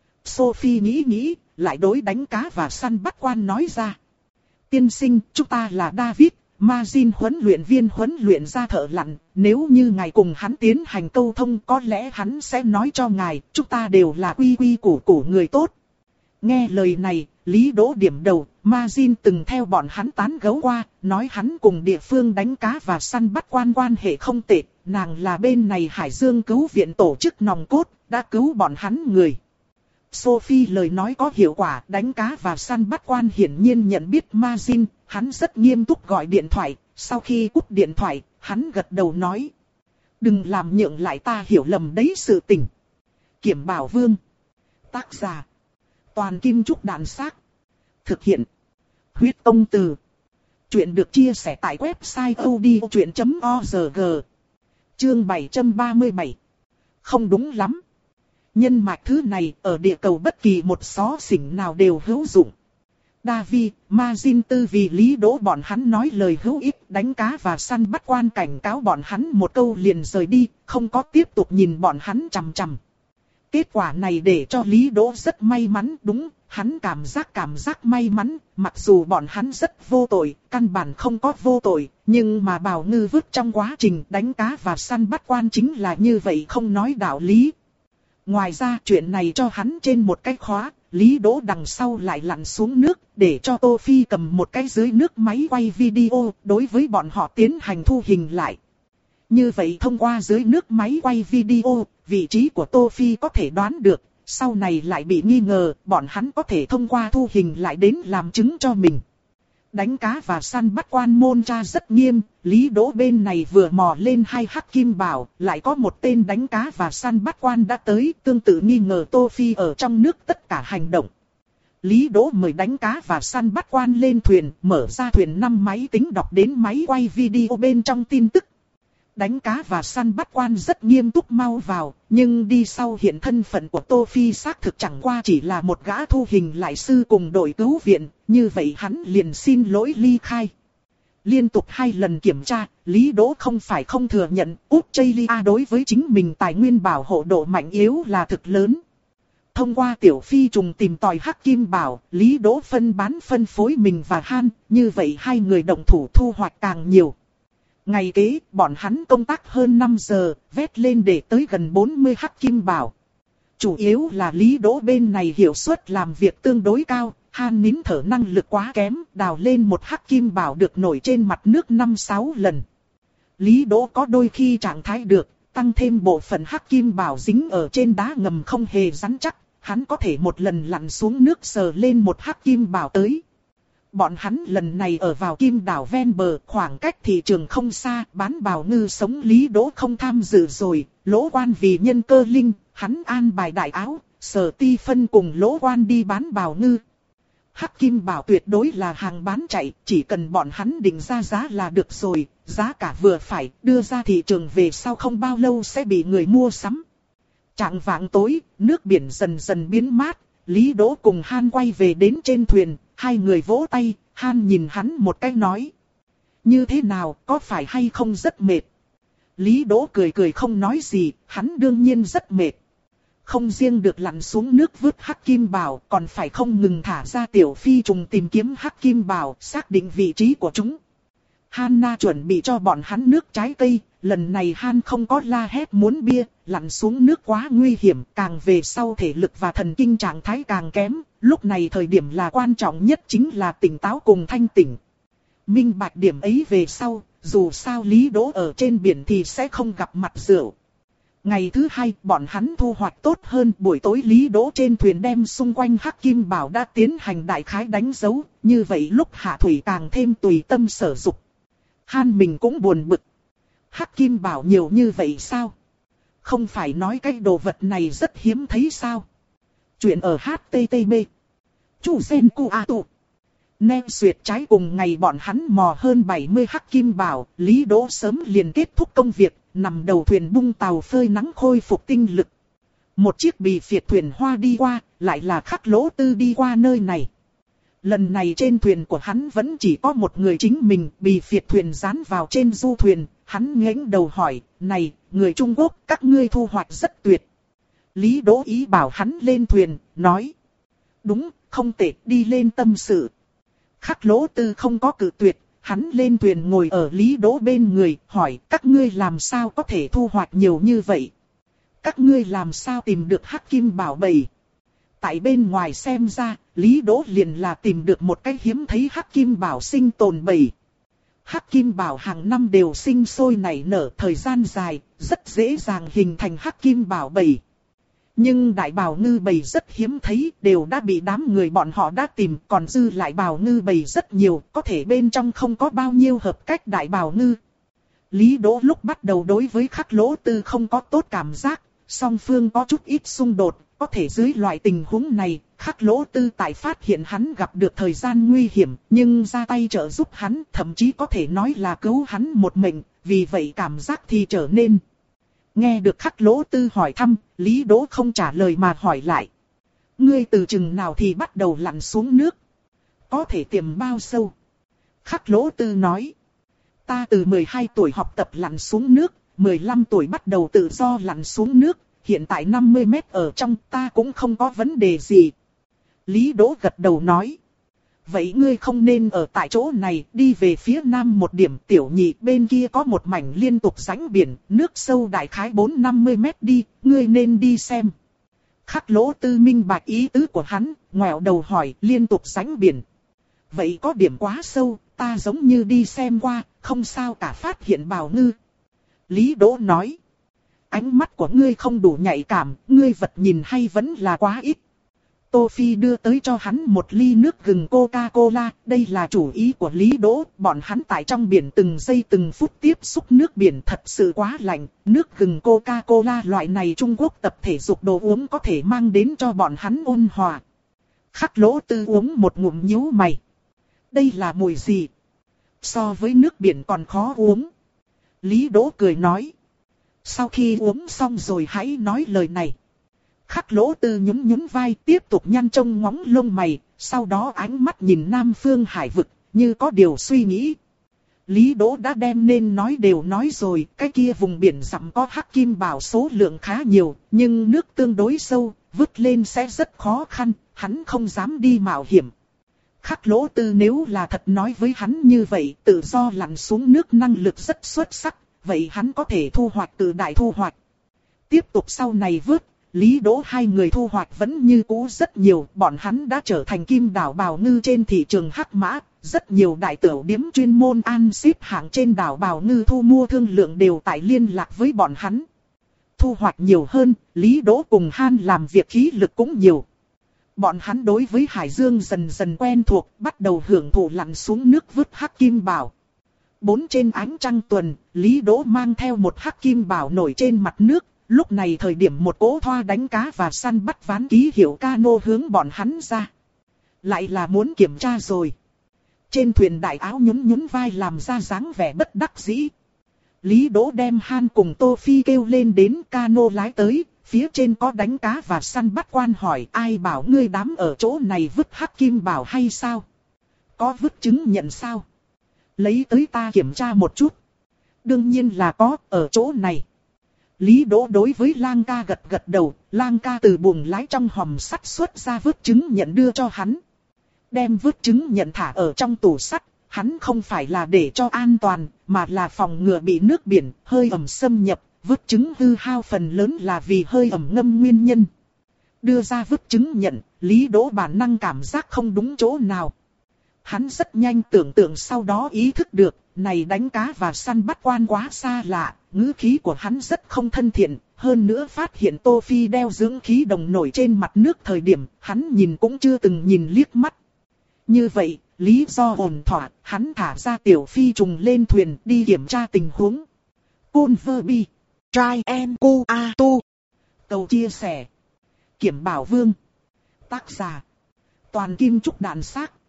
Sophie nghĩ nghĩ, lại đối đánh cá và săn bắt quan nói ra. Tiên sinh, chúng ta là David, Mazin huấn luyện viên huấn luyện ra thợ lặn, nếu như ngài cùng hắn tiến hành câu thông có lẽ hắn sẽ nói cho ngài, chúng ta đều là quy quy củ củ người tốt. Nghe lời này, Lý Đỗ điểm đầu, Mazin từng theo bọn hắn tán gẫu qua, nói hắn cùng địa phương đánh cá và săn bắt quan quan hệ không tệ, nàng là bên này Hải Dương cứu viện tổ chức nòng cốt, đã cứu bọn hắn người. Sophie lời nói có hiệu quả, đánh cá và săn bắt quan hiển nhiên nhận biết Mazin, hắn rất nghiêm túc gọi điện thoại, sau khi cúp điện thoại, hắn gật đầu nói. Đừng làm nhượng lại ta hiểu lầm đấy sự tình. Kiểm Bảo Vương. Tác giả. Toàn Kim Trúc Đàn Xác. Thực hiện. Huyết Công Từ. Chuyện được chia sẻ tại website odchuyện chấm org. Chương bảy trăm ba mươi bảy. Không đúng lắm. Nhân mạch thứ này ở địa cầu bất kỳ một xó xỉnh nào đều hữu dụng. David, Mazin tư vì Lý Đỗ bọn hắn nói lời hữu ích, đánh cá và săn bắt quan cảnh cáo bọn hắn một câu liền rời đi, không có tiếp tục nhìn bọn hắn chằm chằm. Kết quả này để cho Lý Đỗ rất may mắn, đúng, hắn cảm giác cảm giác may mắn, mặc dù bọn hắn rất vô tội, căn bản không có vô tội, nhưng mà Bảo Ngư vứt trong quá trình đánh cá và săn bắt quan chính là như vậy không nói đạo lý. Ngoài ra chuyện này cho hắn trên một cái khóa, Lý Đỗ đằng sau lại lặn xuống nước, để cho Tô Phi cầm một cái dưới nước máy quay video, đối với bọn họ tiến hành thu hình lại. Như vậy thông qua dưới nước máy quay video, vị trí của Tô Phi có thể đoán được, sau này lại bị nghi ngờ, bọn hắn có thể thông qua thu hình lại đến làm chứng cho mình. Đánh cá và săn bắt quan môn tra rất nghiêm, Lý Đỗ bên này vừa mò lên hai hắc kim bảo, lại có một tên đánh cá và săn bắt quan đã tới, tương tự nghi ngờ Tô Phi ở trong nước tất cả hành động. Lý Đỗ mời đánh cá và săn bắt quan lên thuyền, mở ra thuyền năm máy tính đọc đến máy quay video bên trong tin tức. Đánh cá và săn bắt quan rất nghiêm túc mau vào, nhưng đi sau hiện thân phận của Tô Phi xác thực chẳng qua chỉ là một gã thu hình lại sư cùng đội cứu viện, như vậy hắn liền xin lỗi ly khai. Liên tục hai lần kiểm tra, Lý Đỗ không phải không thừa nhận, Australia đối với chính mình tài nguyên bảo hộ độ mạnh yếu là thực lớn. Thông qua tiểu phi trùng tìm tòi hắc kim bảo, Lý Đỗ phân bán phân phối mình và Han, như vậy hai người đồng thủ thu hoạch càng nhiều. Ngày kế, bọn hắn công tác hơn năm giờ, vét lên để tới gần bốn mươi hắc kim bảo. Chủ yếu là Lý Đỗ bên này hiệu suất làm việc tương đối cao, Han nín thở năng lực quá kém, đào lên một hắc kim bảo được nổi trên mặt nước năm sáu lần. Lý Đỗ có đôi khi trạng thái được, tăng thêm bộ phận hắc kim bảo dính ở trên đá ngầm không hề rắn chắc, hắn có thể một lần lặn xuống nước sờ lên một hắc kim bảo tới. Bọn hắn lần này ở vào Kim đảo ven bờ, khoảng cách thị trường không xa, bán bào ngư sống Lý Đỗ không tham dự rồi, Lỗ Quan vì nhân cơ linh, hắn an bài đại áo, Sở Ti Phân cùng Lỗ Quan đi bán bào ngư. Hắc kim bảo tuyệt đối là hàng bán chạy, chỉ cần bọn hắn định ra giá là được rồi, giá cả vừa phải, đưa ra thị trường về sau không bao lâu sẽ bị người mua sắm. Trạng vạng tối, nước biển dần dần biến mát, Lý Đỗ cùng Han quay về đến trên thuyền. Hai người vỗ tay, Han nhìn hắn một cái nói. Như thế nào, có phải hay không rất mệt? Lý Đỗ cười cười không nói gì, hắn đương nhiên rất mệt. Không riêng được lặn xuống nước vứt hắc kim bảo, còn phải không ngừng thả ra tiểu phi trùng tìm kiếm hắc kim bảo, xác định vị trí của chúng. Hanna chuẩn bị cho bọn hắn nước trái cây, lần này Han không có la hét muốn bia, lặn xuống nước quá nguy hiểm, càng về sau thể lực và thần kinh trạng thái càng kém, lúc này thời điểm là quan trọng nhất chính là tỉnh táo cùng thanh tỉnh. Minh bạch điểm ấy về sau, dù sao Lý Đỗ ở trên biển thì sẽ không gặp mặt rượu. Ngày thứ hai, bọn hắn thu hoạch tốt hơn, buổi tối Lý Đỗ trên thuyền đem xung quanh hắc kim bảo đã tiến hành đại khái đánh dấu, như vậy lúc hạ thủy càng thêm tùy tâm sở dục. Han mình cũng buồn bực. Hắc kim bảo nhiều như vậy sao? Không phải nói cái đồ vật này rất hiếm thấy sao? Chuyện ở hát tê tê pê. Chủ sen cu a tụ. Nem xuyệt trái cùng ngày bọn hắn mò hơn bảy mươi hắc kim bảo, Lý Đỗ sớm liền kết thúc công việc, nằm đầu thuyền bung tàu phơi nắng khôi phục tinh lực. Một chiếc bì phiệt thuyền hoa đi qua, lại là Khắc Lỗ Tư đi qua nơi này. Lần này trên thuyền của hắn vẫn chỉ có một người chính mình, bì phiệt thuyền dán vào trên du thuyền, hắn ngẩng đầu hỏi, này, người Trung Quốc, các ngươi thu hoạch rất tuyệt. Lý Đỗ ý bảo hắn lên thuyền, nói. Đúng, không tệ, đi lên tâm sự. Khắc Lỗ Tư không có cự tuyệt, hắn lên thuyền ngồi ở Lý Đỗ bên người, hỏi các ngươi làm sao có thể thu hoạch nhiều như vậy? Các ngươi làm sao tìm được hắc kim bảo bầy? Tại bên ngoài xem ra, Lý Đỗ liền là tìm được một cái hiếm thấy hắc kim bảo sinh tồn bầy. Hắc kim bảo hàng năm đều sinh sôi nảy nở thời gian dài, rất dễ dàng hình thành hắc kim bảo bầy. Nhưng đại bào ngư bầy rất hiếm thấy, đều đã bị đám người bọn họ đã tìm, còn dư lại bào ngư bầy rất nhiều, có thể bên trong không có bao nhiêu hợp cách đại bào ngư. Lý Đỗ lúc bắt đầu đối với Khắc Lỗ Tư không có tốt cảm giác, song phương có chút ít xung đột, có thể dưới loại tình huống này, Khắc Lỗ Tư tại phát hiện hắn gặp được thời gian nguy hiểm, nhưng ra tay trợ giúp hắn, thậm chí có thể nói là cứu hắn một mệnh, vì vậy cảm giác thì trở nên. Nghe được Khắc Lỗ Tư hỏi thăm, Lý Đỗ không trả lời mà hỏi lại. Ngươi từ chừng nào thì bắt đầu lặn xuống nước? Có thể tiềm bao sâu? Khắc Lỗ Tư nói. Ta từ mười hai tuổi học tập lặn xuống nước, mười lăm tuổi bắt đầu tự do lặn xuống nước, hiện tại năm mươi mét ở trong ta cũng không có vấn đề gì. Lý Đỗ gật đầu nói. Vậy ngươi không nên ở tại chỗ này, đi về phía nam một điểm, tiểu nhị, bên kia có một mảnh liên tục rãnh biển, nước sâu đại khái bốn đến năm mươi mét đi, ngươi nên đi xem. Khắc Lỗ Tư minh bạch ý tứ của hắn, ngoẹo đầu hỏi, liên tục rãnh biển. Vậy có điểm quá sâu, ta giống như đi xem qua, không sao cả, phát hiện bào ngư. Lý Đỗ nói. Ánh mắt của ngươi không đủ nhạy cảm, ngươi vật nhìn hay vẫn là quá ít. Tô Phi đưa tới cho hắn một ly nước gừng Coca-Cola, đây là chủ ý của Lý Đỗ, bọn hắn tại trong biển từng giây từng phút tiếp xúc nước biển thật sự quá lạnh, nước gừng Coca-Cola loại này Trung Quốc tập thể dục đồ uống có thể mang đến cho bọn hắn ôn hòa. Khắc Lỗ Tư uống một ngụm nhíu mày. Đây là mùi gì? So với nước biển còn khó uống. Lý Đỗ cười nói. Sau khi uống xong rồi hãy nói lời này. Khắc Lỗ Tư nhún nhún vai, tiếp tục nhăn trông ngóng lông mày, sau đó ánh mắt nhìn Nam Phương Hải vực, như có điều suy nghĩ. Lý Đỗ đã đem nên nói đều nói rồi, cái kia vùng biển dặm có hắc kim bảo số lượng khá nhiều, nhưng nước tương đối sâu, vứt lên sẽ rất khó khăn, hắn không dám đi mạo hiểm. Khắc Lỗ Tư nếu là thật nói với hắn như vậy, tự do lặn xuống nước năng lực rất xuất sắc, vậy hắn có thể thu hoạch từ đại thu hoạch. Tiếp tục sau này vớt, Lý Đỗ hai người thu hoạch vẫn như cũ rất nhiều, bọn hắn đã trở thành kim đảo bào ngư trên thị trường hắc mã, rất nhiều đại tửu điếm chuyên môn ăn ship hạng trên đảo bào ngư thu mua thương lượng đều tại liên lạc với bọn hắn. Thu hoạch nhiều hơn, Lý Đỗ cùng Han làm việc khí lực cũng nhiều. Bọn hắn đối với hải dương dần dần quen thuộc, bắt đầu hưởng thụ lặn xuống nước vứt hắc kim bảo. Bốn trên ánh trăng tuần, Lý Đỗ mang theo một hắc kim bảo nổi trên mặt nước. Lúc này thời điểm một cỗ thoa đánh cá và săn bắt ván ký hiệu cano hướng bọn hắn ra. Lại là muốn kiểm tra rồi. Trên thuyền đại áo nhún nhún vai làm ra dáng vẻ bất đắc dĩ. Lý Đỗ đem Han cùng Tô Phi kêu lên đến, cano lái tới, phía trên có đánh cá và săn bắt quan hỏi ai bảo ngươi đám ở chỗ này vứt hắc kim bảo hay sao? Có vứt chứng nhận sao? Lấy tới ta kiểm tra một chút. Đương nhiên là có, ở chỗ này. Lý Đỗ đối với Lang ca gật gật đầu, Lang ca từ buồng lái trong hòm sắt xuất ra vứt chứng nhận đưa cho hắn. Đem vứt chứng nhận thả ở trong tủ sắt, hắn không phải là để cho an toàn, mà là phòng ngừa bị nước biển, hơi ẩm xâm nhập, vứt chứng hư hao phần lớn là vì hơi ẩm ngâm nguyên nhân. Đưa ra vứt chứng nhận, Lý Đỗ bản năng cảm giác không đúng chỗ nào. Hắn rất nhanh tưởng tượng sau đó ý thức được, này đánh cá và săn bắt quan quá xa lạ, ngữ khí của hắn rất không thân thiện, hơn nữa phát hiện Tô Phi đeo dưỡng khí đồng nổi trên mặt nước thời điểm, hắn nhìn cũng chưa từng nhìn liếc mắt. Như vậy, lý do ổn thỏa, hắn thả ra tiểu phi trùng lên thuyền đi kiểm tra tình huống. Côn vơ bi, trai en cu a tu. Cầu chia sẻ. Kiểm bảo vương. Tác giả. Toàn kim trúc đàn xác.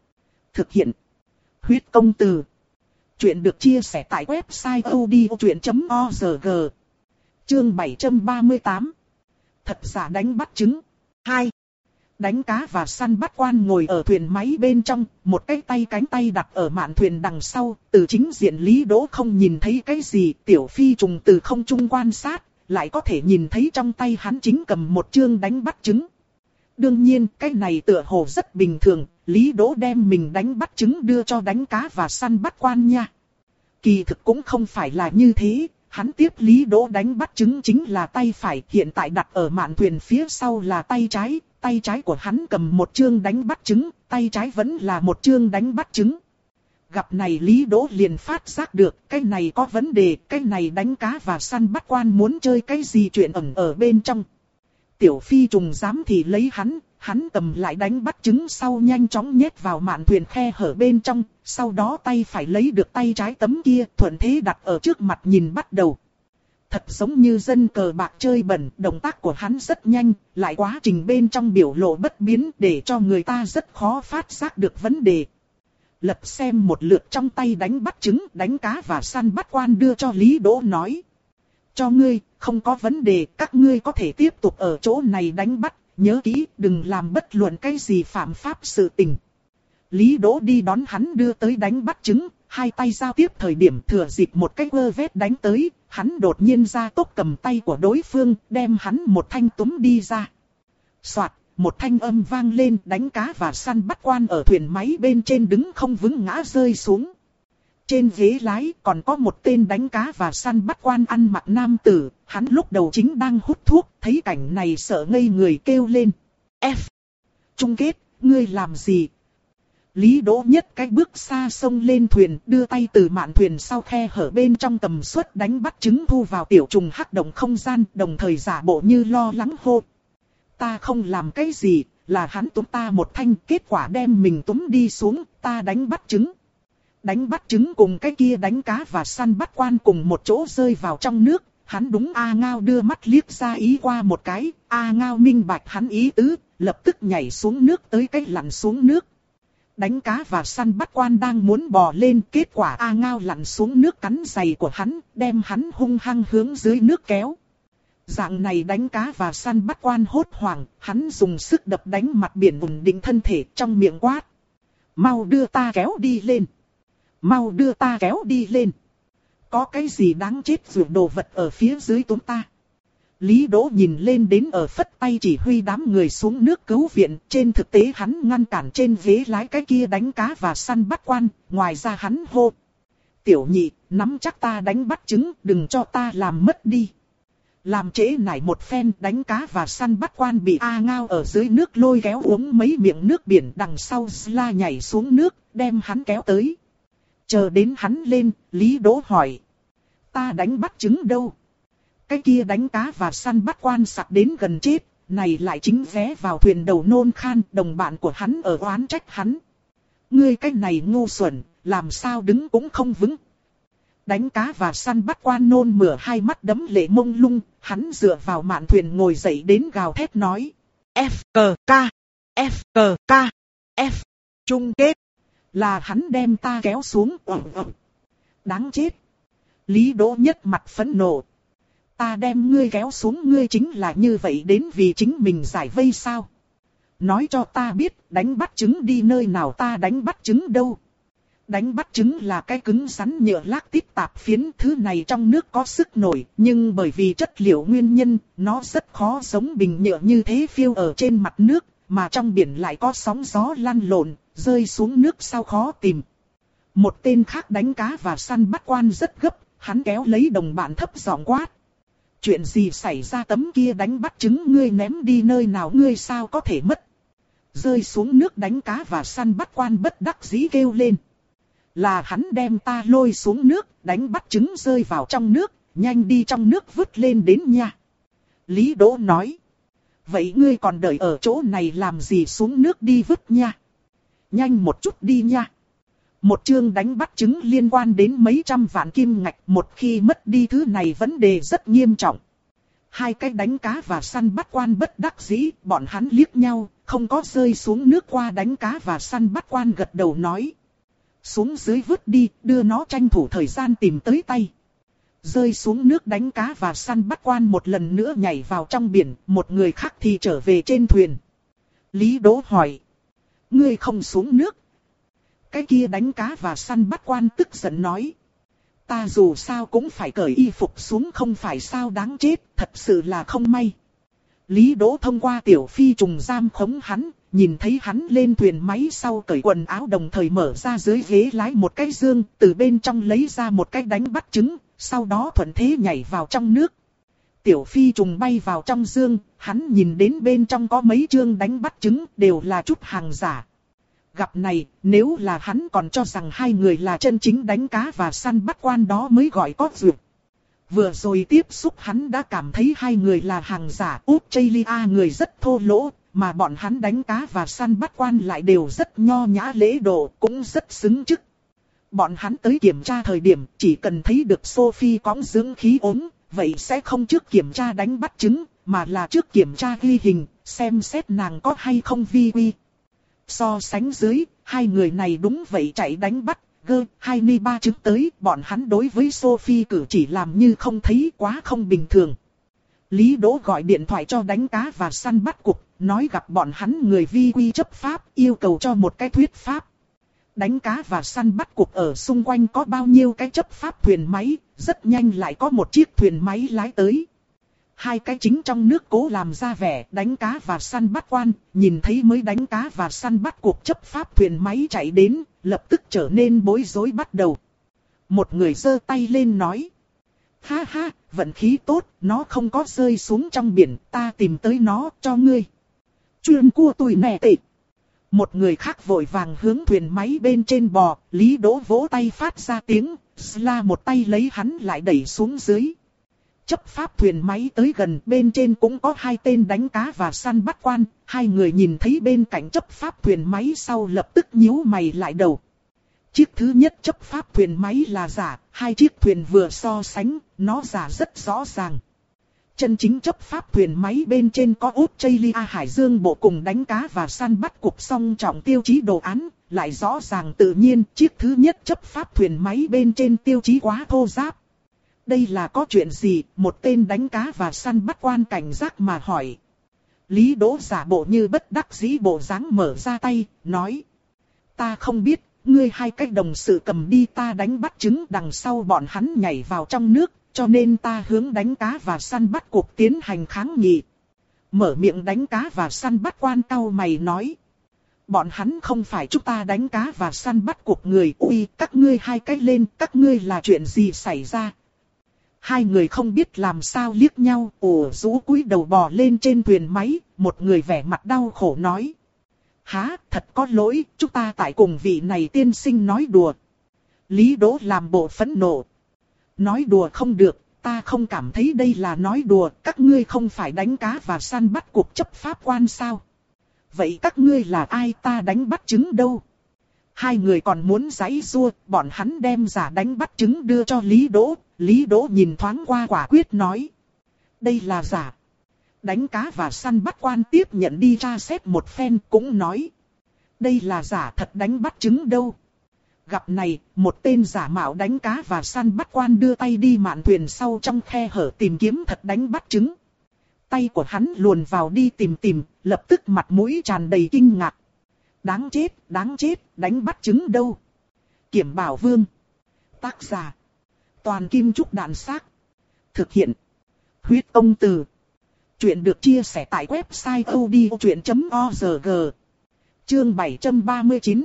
Thực hiện. Huyết công từ. Chuyện được chia sẻ tại website odchuyện chấm org. Chương bảy trăm ba mươi tám. Thật giả đánh bắt trứng. hai. Đánh cá và săn bắt quan ngồi ở thuyền máy bên trong, một cái tay cánh tay đặt ở mạn thuyền đằng sau, từ chính diện Lý Đỗ không nhìn thấy cái gì, Tiểu Phi trùng từ không trung quan sát, lại có thể nhìn thấy trong tay hắn chính cầm một chương đánh bắt trứng. Đương nhiên, cái này tựa hồ rất bình thường, Lý Đỗ đem mình đánh bắt trứng đưa cho đánh cá và săn bắt quan nha. Kỳ thực cũng không phải là như thế, hắn tiếp Lý Đỗ đánh bắt trứng chính là tay phải, hiện tại đặt ở mạn thuyền phía sau là tay trái, tay trái của hắn cầm một chương đánh bắt trứng, tay trái vẫn là một chương đánh bắt trứng. Gặp này Lý Đỗ liền phát giác được, cái này có vấn đề, cái này đánh cá và săn bắt quan muốn chơi cái gì chuyện ẩn ở bên trong. Tiểu Phi trùng dám thì lấy hắn, hắn cầm lại đánh bắt trứng sau nhanh chóng nhét vào mạn thuyền khe hở bên trong, sau đó tay phải lấy được tay trái tấm kia thuận thế đặt ở trước mặt nhìn bắt đầu. Thật giống như dân cờ bạc chơi bẩn, động tác của hắn rất nhanh, lại quá trình bên trong biểu lộ bất biến để cho người ta rất khó phát giác được vấn đề. Lật xem một lượt trong tay đánh bắt trứng, đánh cá và săn bắt quan đưa cho Lý Đỗ nói. Cho ngươi, không có vấn đề, các ngươi có thể tiếp tục ở chỗ này đánh bắt, nhớ kỹ đừng làm bất luận cái gì phạm pháp sự tình. Lý Đỗ đi đón hắn đưa tới đánh bắt trứng, hai tay giao tiếp thời điểm thừa dịp một cái quơ vét đánh tới, hắn đột nhiên ra tốc cầm tay của đối phương, đem hắn một thanh túm đi ra. Soạt, một thanh âm vang lên, đánh cá và săn bắt quan ở thuyền máy bên trên đứng không vững ngã rơi xuống. Trên ghế lái còn có một tên đánh cá và săn bắt quan ăn mặc nam tử, hắn lúc đầu chính đang hút thuốc, thấy cảnh này sợ ngây người kêu lên. F. Chung kết, ngươi làm gì? Lý Đỗ nhất cái bước xa xông lên thuyền, đưa tay từ mạn thuyền sau khe hở bên trong tầm suất đánh bắt trứng thu vào tiểu trùng hắc động không gian, đồng thời giả bộ như lo lắng hô. Ta không làm cái gì, là hắn túm ta một thanh, kết quả đem mình túm đi xuống, ta đánh bắt trứng. Đánh bắt trứng cùng cái kia đánh cá và săn bắt quan cùng một chỗ rơi vào trong nước, hắn đúng A Ngao đưa mắt liếc ra ý qua một cái, A Ngao minh bạch hắn ý tứ, lập tức nhảy xuống nước tới cái lặn xuống nước. Đánh cá và săn bắt quan đang muốn bò lên, kết quả A Ngao lặn xuống nước cắn giày của hắn, đem hắn hung hăng hướng dưới nước kéo. Dạng này đánh cá và săn bắt quan hốt hoảng, hắn dùng sức đập đánh mặt biển ổn định thân thể trong miệng quát. Mau đưa ta kéo đi lên. Mau đưa ta kéo đi lên. Có cái gì đáng chết vượt đồ vật ở phía dưới túm ta. Lý Đỗ nhìn lên đến ở phất tay chỉ huy đám người xuống nước cứu viện. Trên thực tế hắn ngăn cản trên ghế lái cái kia đánh cá và săn bắt quan. Ngoài ra hắn hô. Tiểu nhị, nắm chắc ta đánh bắt trứng, đừng cho ta làm mất đi. Làm trễ nải một phen, đánh cá và săn bắt quan bị A Ngao ở dưới nước lôi kéo uống mấy miệng nước biển, đằng sau Sla nhảy xuống nước, đem hắn kéo tới. Chờ đến hắn lên, Lý Đỗ hỏi. Ta đánh bắt trứng đâu? Cái kia đánh cá và săn bắt quan sặc đến gần chết, này lại chính vé vào thuyền đầu nôn khan, đồng bạn của hắn ở oán trách hắn. Ngươi cái này ngu xuẩn, làm sao đứng cũng không vững. Đánh cá và săn bắt quan nôn mửa hai mắt đấm lệ mông lung, hắn dựa vào mạn thuyền ngồi dậy đến gào thét nói. F cờ ca, F cờ ca, F, chung kết. Là hắn đem ta kéo xuống, ẩm ẩm. Đáng chết. Lý Đỗ nhất mặt phẫn nộ. Ta đem ngươi kéo xuống, ngươi chính là như vậy đến vì chính mình giải vây sao? Nói cho ta biết, đánh bắt trứng đi nơi nào, ta đánh bắt trứng đâu? Đánh bắt trứng là cái cứng rắn nhựa lác tít tạp phiến, thứ này trong nước có sức nổi, nhưng bởi vì chất liệu nguyên nhân, nó rất khó giống bình nhựa như thế phiêu ở trên mặt nước, mà trong biển lại có sóng gió lăn lộn, rơi xuống nước sao khó tìm. Một tên khác đánh cá và săn bắt quan rất gấp, hắn kéo lấy đồng bạn thấp giọng quát. Chuyện gì xảy ra, tấm kia đánh bắt trứng ngươi ném đi nơi nào, ngươi sao có thể mất? Rơi xuống nước đánh cá và săn bắt quan bất đắc dĩ kêu lên. Là hắn đem ta lôi xuống nước, đánh bắt trứng rơi vào trong nước, nhanh đi trong nước vứt lên đến nha. Lý Đỗ nói. Vậy ngươi còn đợi ở chỗ này làm gì, xuống nước đi vứt nha. Nhanh một chút đi nha. Một chương đánh bắt trứng liên quan đến mấy trăm vạn kim ngạch, một khi mất đi thứ này vấn đề rất nghiêm trọng. Hai cái đánh cá và săn bắt quan bất đắc dĩ, bọn hắn liếc nhau, không có rơi xuống nước qua đánh cá và săn bắt quan gật đầu nói. Xuống dưới vứt đi, đưa nó tranh thủ thời gian tìm tới tay. Rơi xuống nước đánh cá và săn bắt quan một lần nữa nhảy vào trong biển, một người khác thì trở về trên thuyền. Lý Đỗ hỏi. Ngươi không xuống nước? Cái kia đánh cá và săn bắt quan tức giận nói. Ta dù sao cũng phải cởi y phục xuống không phải sao đáng chết, thật sự là không may. Lý Đỗ thông qua tiểu phi trùng giam khống hắn, nhìn thấy hắn lên thuyền máy sau cởi quần áo đồng thời mở ra dưới ghế lái một cái dương, từ bên trong lấy ra một cái đánh bắt trứng, sau đó thuận thế nhảy vào trong nước. Tiểu phi trùng bay vào trong dương, hắn nhìn đến bên trong có mấy chương đánh bắt trứng, đều là chút hàng giả. Gặp này, nếu là hắn còn cho rằng hai người là chân chính đánh cá và săn bắt quan đó mới gọi có duyệt. Vừa rồi tiếp xúc hắn đã cảm thấy hai người là hàng giả. Australia người rất thô lỗ, mà bọn hắn đánh cá và săn bắt quan lại đều rất nho nhã lễ độ, cũng rất xứng chức. Bọn hắn tới kiểm tra thời điểm chỉ cần thấy được Sophie cõng dưỡng khí ốm, vậy sẽ không trước kiểm tra đánh bắt trứng, mà là trước kiểm tra ghi hình, xem xét nàng có hay không vi quy. So sánh dưới, hai người này đúng vậy chạy đánh bắt, gơ, hai mươi ba trứng tới, bọn hắn đối với Sophie cử chỉ làm như không thấy quá không bình thường. Lý Đỗ gọi điện thoại cho đánh cá và săn bắt cục, nói gặp bọn hắn người vi quy chấp pháp, yêu cầu cho một cái thuyết pháp. Đánh cá và săn bắt cục ở xung quanh có bao nhiêu cái chấp pháp thuyền máy, rất nhanh lại có một chiếc thuyền máy lái tới. Hai cái chính trong nước cố làm ra vẻ đánh cá và săn bắt quan, nhìn thấy mới đánh cá và săn bắt cuộc chấp pháp thuyền máy chạy đến, lập tức trở nên bối rối bắt đầu. Một người giơ tay lên nói. Ha ha, vận khí tốt, nó không có rơi xuống trong biển, ta tìm tới nó cho ngươi. Chuyên cua tùi nè tệ. Một người khác vội vàng hướng thuyền máy bên trên bò, Lý Đỗ vỗ tay phát ra tiếng, la một tay lấy hắn lại đẩy xuống dưới. Chấp pháp thuyền máy tới gần, bên trên cũng có hai tên đánh cá và săn bắt quan, hai người nhìn thấy bên cạnh chấp pháp thuyền máy sau lập tức nhíu mày lại đầu. Chiếc thứ nhất chấp pháp thuyền máy là giả, hai chiếc thuyền vừa so sánh, nó giả rất rõ ràng. Chân chính chấp pháp thuyền máy bên trên có Australia Hải Dương Bộ cùng đánh cá và săn bắt cục song trọng tiêu chí đồ án, lại rõ ràng tự nhiên, chiếc thứ nhất chấp pháp thuyền máy bên trên tiêu chí quá thô ráp. Đây là có chuyện gì? Một tên đánh cá và săn bắt quan cảnh giác mà hỏi. Lý Đỗ giả bộ như bất đắc dĩ bộ dáng mở ra tay, nói. Ta không biết, ngươi hai cái đồng sự cầm đi ta đánh bắt trứng, đằng sau bọn hắn nhảy vào trong nước, cho nên ta hướng đánh cá và săn bắt cuộc tiến hành kháng nghị. Mở miệng đánh cá và săn bắt quan cau mày nói. Bọn hắn không phải chúng ta đánh cá và săn bắt cuộc người. Ui, các ngươi hai cái lên, các ngươi là chuyện gì xảy ra? Hai người không biết làm sao liếc nhau, ồ rũ cúi đầu bò lên trên thuyền máy, một người vẻ mặt đau khổ nói. Há, thật có lỗi, chúng ta tại cùng vị này tiên sinh nói đùa. Lý Đỗ làm bộ phẫn nộ. Nói đùa không được, ta không cảm thấy đây là nói đùa, các ngươi không phải đánh cá và săn bắt cuộc chấp pháp quan sao? Vậy các ngươi là ai, ta đánh bắt trứng đâu? Hai người còn muốn giãy giụa, bọn hắn đem giả đánh bắt trứng đưa cho Lý Đỗ. Lý Đỗ nhìn thoáng qua quả quyết nói. Đây là giả. Đánh cá và săn bắt quan tiếp nhận đi tra xét một phen cũng nói. Đây là giả thật đánh bắt trứng đâu. Gặp này, một tên giả mạo đánh cá và săn bắt quan đưa tay đi mạn thuyền sau trong khe hở tìm kiếm thật đánh bắt trứng. Tay của hắn luồn vào đi tìm tìm, lập tức mặt mũi tràn đầy kinh ngạc. Đáng chết, đáng chết, đánh bắt trứng đâu. Kiểm Bảo Vương. Tác giả. Toàn Kim Trúc Đạn Xác. Thực hiện. Huyết Công Từ. Chuyện được chia sẻ tại website odchuyện chấm org. Chương bảy trăm ba mươi chín.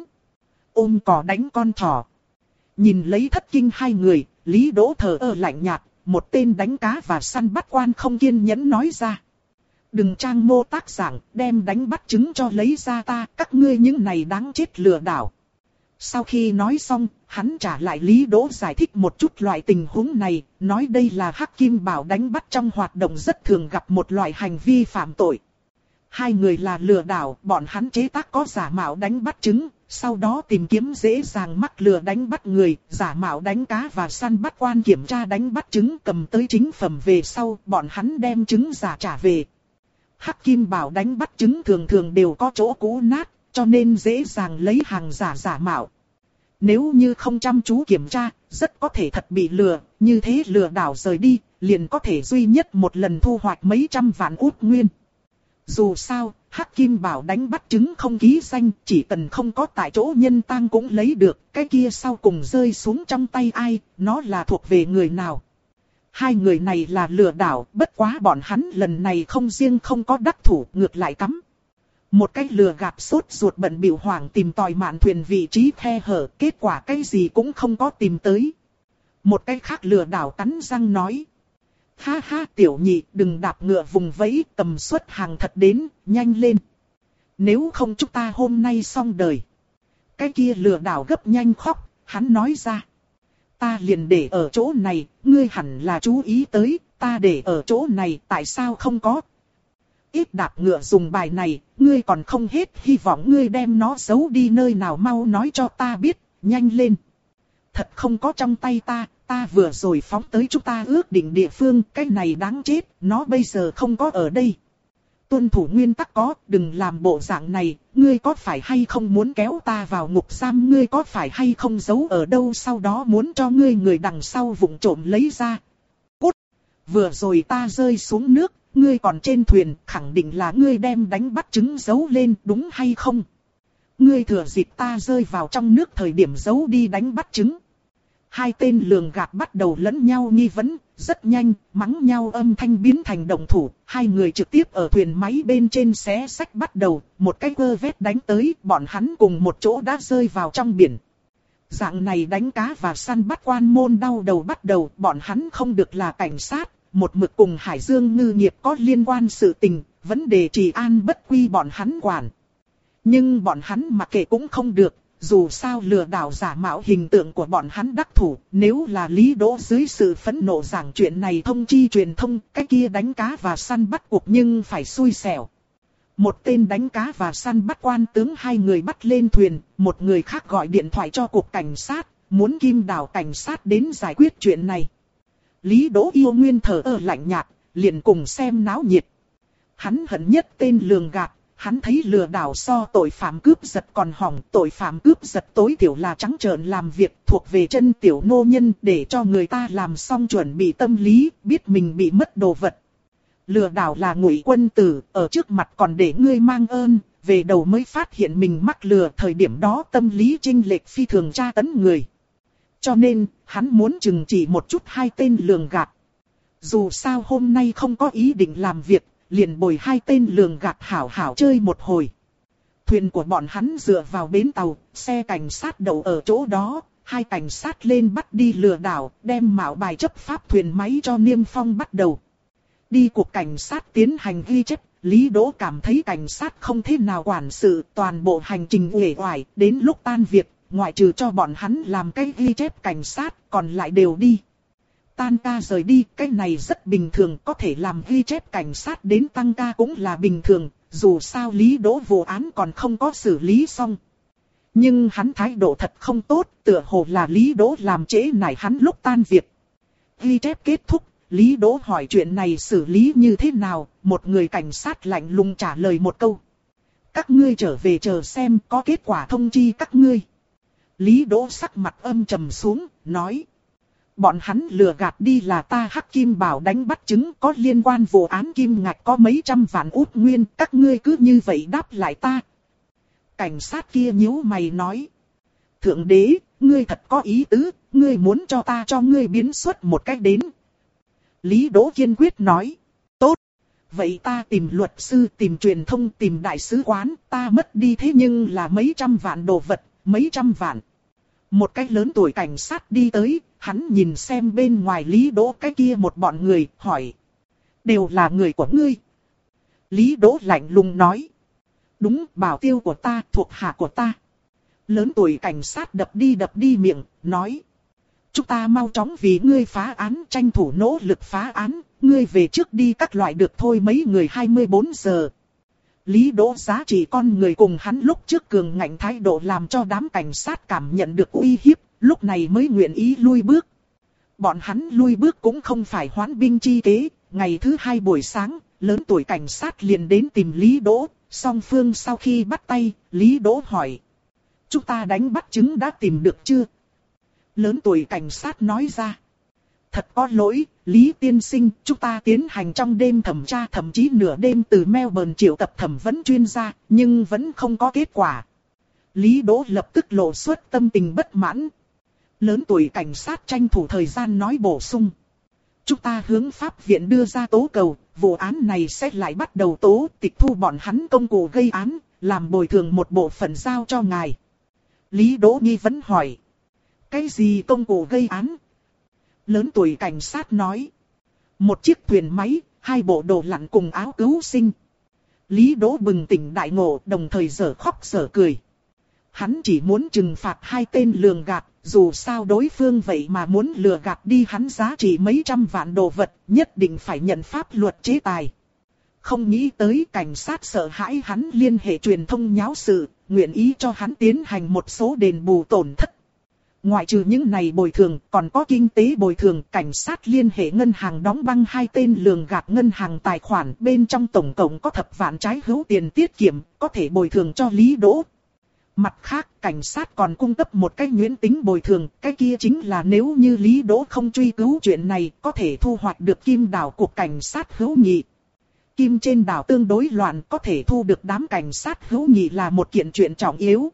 Ôm cỏ đánh con thỏ. Nhìn lấy thất kinh hai người, Lý Đỗ thờ ơ lạnh nhạt, một tên đánh cá và săn bắt quan không kiên nhẫn nói ra. Đừng trang mô tác giảng, đem đánh bắt trứng cho lấy ra ta, các ngươi những này đáng chết lừa đảo. Sau khi nói xong, hắn trả lại Lý Đỗ giải thích một chút loại tình huống này, nói đây là Hắc Kim Bảo đánh bắt trong hoạt động rất thường gặp một loại hành vi phạm tội. Hai người là lừa đảo, bọn hắn chế tác có giả mạo đánh bắt trứng, sau đó tìm kiếm dễ dàng mắc lừa đánh bắt người, giả mạo đánh cá và săn bắt quan kiểm tra đánh bắt trứng cầm tới chính phẩm về sau, bọn hắn đem trứng giả trả về. Hắc Kim Bảo đánh bắt trứng thường thường đều có chỗ cũ nát, cho nên dễ dàng lấy hàng giả giả mạo. Nếu như không chăm chú kiểm tra, rất có thể thật bị lừa, như thế lừa đảo rời đi, liền có thể duy nhất một lần thu hoạch mấy trăm vạn út nguyên. Dù sao, Hắc Kim Bảo đánh bắt trứng không ký danh, chỉ cần không có tại chỗ nhân tang cũng lấy được, cái kia sau cùng rơi xuống trong tay ai, nó là thuộc về người nào. Hai người này là lừa đảo, bất quá bọn hắn lần này không riêng không có đắc thủ, ngược lại cắm. Một cái lừa gạt sốt ruột bận bịu hoảng tìm tòi mạn thuyền vị trí khe hở, kết quả cái gì cũng không có tìm tới. Một cái khác lừa đảo cắn răng nói. Ha ha tiểu nhị, đừng đạp ngựa vùng vẫy, tầm suất hàng thật đến, nhanh lên. Nếu không chúng ta hôm nay xong đời. Cái kia lừa đảo gấp nhanh khóc, hắn nói ra. Ta liền để ở chỗ này, ngươi hẳn là chú ý tới, ta để ở chỗ này, tại sao không có? Ít đạp ngựa dùng bài này, ngươi còn không hết, hy vọng ngươi đem nó giấu đi nơi nào mau nói cho ta biết, nhanh lên. Thật không có trong tay ta, ta vừa rồi phóng tới chúng ta ước định địa phương, cái này đáng chết, nó bây giờ không có ở đây. Tuân thủ nguyên tắc có, đừng làm bộ dạng này, ngươi có phải hay không muốn kéo ta vào ngục giam, ngươi có phải hay không giấu ở đâu, sau đó muốn cho ngươi người đằng sau vụng trộm lấy ra. Cút! Vừa rồi ta rơi xuống nước, ngươi còn trên thuyền, khẳng định là ngươi đem đánh bắt trứng giấu lên, đúng hay không? Ngươi thừa dịp ta rơi vào trong nước thời điểm giấu đi đánh bắt trứng. Hai tên lường gạt bắt đầu lẫn nhau nghi vấn, rất nhanh, mắng nhau âm thanh biến thành động thủ, hai người trực tiếp ở thuyền máy bên trên xé xách bắt đầu, một cái vơ vét đánh tới, bọn hắn cùng một chỗ đã rơi vào trong biển. Dạng này đánh cá và săn bắt quan môn đau đầu bắt đầu, bọn hắn không được là cảnh sát, một mực cùng Hải Dương ngư nghiệp có liên quan sự tình, vấn đề trị an bất quy bọn hắn quản. Nhưng bọn hắn mặc kệ cũng không được. Dù sao lừa đảo giả mạo hình tượng của bọn hắn đắc thủ, nếu là Lý Đỗ dưới sự phẫn nộ giảng chuyện này thông chi truyền thông, cái kia đánh cá và săn bắt cuộc nhưng phải xui xẻo. Một tên đánh cá và săn bắt quan tướng hai người bắt lên thuyền, một người khác gọi điện thoại cho cục cảnh sát, muốn Kim Đảo cảnh sát đến giải quyết chuyện này. Lý Đỗ yêu nguyên thở ơ lạnh nhạt, liền cùng xem náo nhiệt. Hắn hận nhất tên lường gạt. Hắn thấy lừa đảo so tội phạm cướp giật còn hỏng, tội phạm cướp giật tối thiểu là trắng trợn làm việc thuộc về chân tiểu nô nhân để cho người ta làm xong chuẩn bị tâm lý, biết mình bị mất đồ vật. Lừa đảo là ngụy quân tử, ở trước mặt còn để ngươi mang ơn, về đầu mới phát hiện mình mắc lừa, thời điểm đó tâm lý chênh lệch phi thường tra tấn người. Cho nên, hắn muốn chừng chỉ một chút hai tên lường gạt. Dù sao hôm nay không có ý định làm việc, liền bồi hai tên lường gạt hảo hảo chơi một hồi. Thuyền của bọn hắn dựa vào bến tàu, xe cảnh sát đậu ở chỗ đó, hai cảnh sát lên bắt đi lừa đảo, đem mạo bài chấp pháp thuyền máy cho Niêm Phong bắt đầu. Đi cuộc cảnh sát tiến hành ghi chép, Lý Đỗ cảm thấy cảnh sát không thế nào quản sự, toàn bộ hành trình uể oải, đến lúc tan việc, ngoại trừ cho bọn hắn làm cái ghi chép cảnh sát, còn lại đều đi. Tan ca rời đi, cái này rất bình thường, có thể làm ghi chép cảnh sát đến tăng ca cũng là bình thường, dù sao Lý Đỗ vụ án còn không có xử lý xong. Nhưng hắn thái độ thật không tốt, tựa hồ là Lý Đỗ làm trễ nải hắn lúc tan việc. Ghi chép kết thúc, Lý Đỗ hỏi chuyện này xử lý như thế nào, một người cảnh sát lạnh lùng trả lời một câu. Các ngươi trở về chờ xem có kết quả thông chi các ngươi. Lý Đỗ sắc mặt âm trầm xuống, nói. Bọn hắn lừa gạt đi là ta Hắc Kim Bảo đánh bắt trứng có liên quan vụ án kim ngạch có mấy trăm vạn út nguyên, các ngươi cứ như vậy đáp lại ta. Cảnh sát kia nhíu mày nói. Thượng đế, ngươi thật có ý tứ, ngươi muốn cho ta cho ngươi biến xuất một cách đến. Lý Đỗ kiên quyết nói. Tốt, vậy ta tìm luật sư, tìm truyền thông, tìm đại sứ quán, ta mất đi thế nhưng là mấy trăm vạn đồ vật, mấy trăm vạn. Một cái lớn tuổi cảnh sát đi tới, hắn nhìn xem bên ngoài Lý Đỗ cái kia một bọn người, hỏi. Đều là người của ngươi. Lý Đỗ lạnh lùng nói. Đúng, bảo tiêu của ta, thuộc hạ của ta. Lớn tuổi cảnh sát đập đi đập đi miệng, nói. Chúng ta mau chóng vì ngươi phá án, tranh thủ nỗ lực phá án, ngươi về trước đi các loại được thôi mấy người hai mươi bốn giờ. Lý Đỗ giá trị con người cùng hắn lúc trước cường ngạnh thái độ làm cho đám cảnh sát cảm nhận được uy hiếp, lúc này mới nguyện ý lui bước. Bọn hắn lui bước cũng không phải hoãn binh chi kế, ngày thứ hai buổi sáng, lớn tuổi cảnh sát liền đến tìm Lý Đỗ, song phương sau khi bắt tay, Lý Đỗ hỏi. Chúng ta đánh bắt chứng đã tìm được chưa? Lớn tuổi cảnh sát nói ra. Thật có lỗi, Lý tiên sinh, chúng ta tiến hành trong đêm thẩm tra thậm chí nửa đêm từ Melbourne triệu tập thẩm vấn chuyên gia, nhưng vẫn không có kết quả. Lý Đỗ lập tức lộ xuất tâm tình bất mãn. Lớn tuổi cảnh sát tranh thủ thời gian nói bổ sung. Chúng ta hướng pháp viện đưa ra tố cầu, vụ án này sẽ lại bắt đầu tố, tịch thu bọn hắn công cụ gây án, làm bồi thường một bộ phận giao cho ngài. Lý Đỗ nghi vấn hỏi. Cái gì công cụ gây án? Lớn tuổi cảnh sát nói. Một chiếc thuyền máy, hai bộ đồ lặn cùng áo cứu sinh. Lý Đỗ bừng tỉnh đại ngộ, đồng thời dở khóc dở cười. Hắn chỉ muốn trừng phạt hai tên lường gạt, dù sao đối phương vậy mà muốn lừa gạt đi hắn giá trị mấy trăm vạn đồ vật, nhất định phải nhận pháp luật chế tài. Không nghĩ tới cảnh sát sợ hãi hắn liên hệ truyền thông nháo sự, nguyện ý cho hắn tiến hành một số đền bù tổn thất. Ngoại trừ những này bồi thường, còn có kinh tế bồi thường, cảnh sát liên hệ ngân hàng đóng băng hai tên lường gạt ngân hàng tài khoản, bên trong tổng cộng có thập vạn trái hữu tiền tiết kiệm, có thể bồi thường cho Lý Đỗ. Mặt khác, cảnh sát còn cung cấp một cái nhuyễn tính bồi thường, cái kia chính là nếu như Lý Đỗ không truy cứu chuyện này, có thể thu hoạch được kim đảo cục cảnh sát hữu nghị. Kim trên đảo tương đối loạn, có thể thu được đám cảnh sát hữu nghị là một kiện chuyện trọng yếu.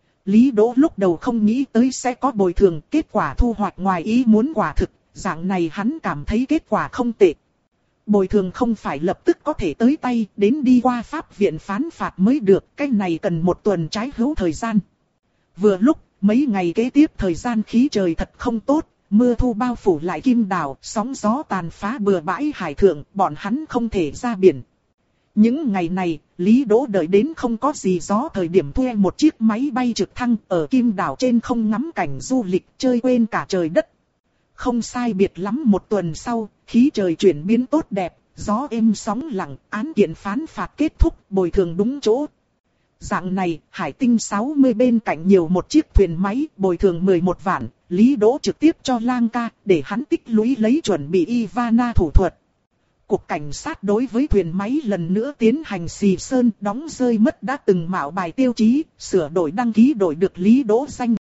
Lý Đỗ lúc đầu không nghĩ tới sẽ có bồi thường, kết quả thu hoạch ngoài ý muốn quả thực, dạng này hắn cảm thấy kết quả không tệ. Bồi thường không phải lập tức có thể tới tay, đến đi qua pháp viện phán phạt mới được, cái này cần một tuần trái hữu thời gian. Vừa lúc, mấy ngày kế tiếp thời gian khí trời thật không tốt, mưa thu bao phủ lại Kim đảo, sóng gió tàn phá bừa bãi hải thượng, bọn hắn không thể ra biển. Những ngày này, Lý Đỗ đợi đến không có gì gió thời điểm thuê một chiếc máy bay trực thăng ở Kim đảo trên không ngắm cảnh du lịch chơi quên cả trời đất. Không sai biệt lắm một tuần sau, khí trời chuyển biến tốt đẹp, gió êm sóng lặng, án kiện phán phạt kết thúc, bồi thường đúng chỗ. Dạng này, Hải Tinh sáu mươi bên cạnh nhiều một chiếc thuyền máy, bồi thường mười một vạn, Lý Đỗ trực tiếp cho Lang ca, để hắn tích lũy lấy chuẩn bị Ivana thủ thuật. Cục cảnh sát đối với thuyền máy lần nữa tiến hành xì sơn, đóng rơi mất đã từng mạo bài tiêu chí, sửa đổi đăng ký đổi được Lý Đỗ danh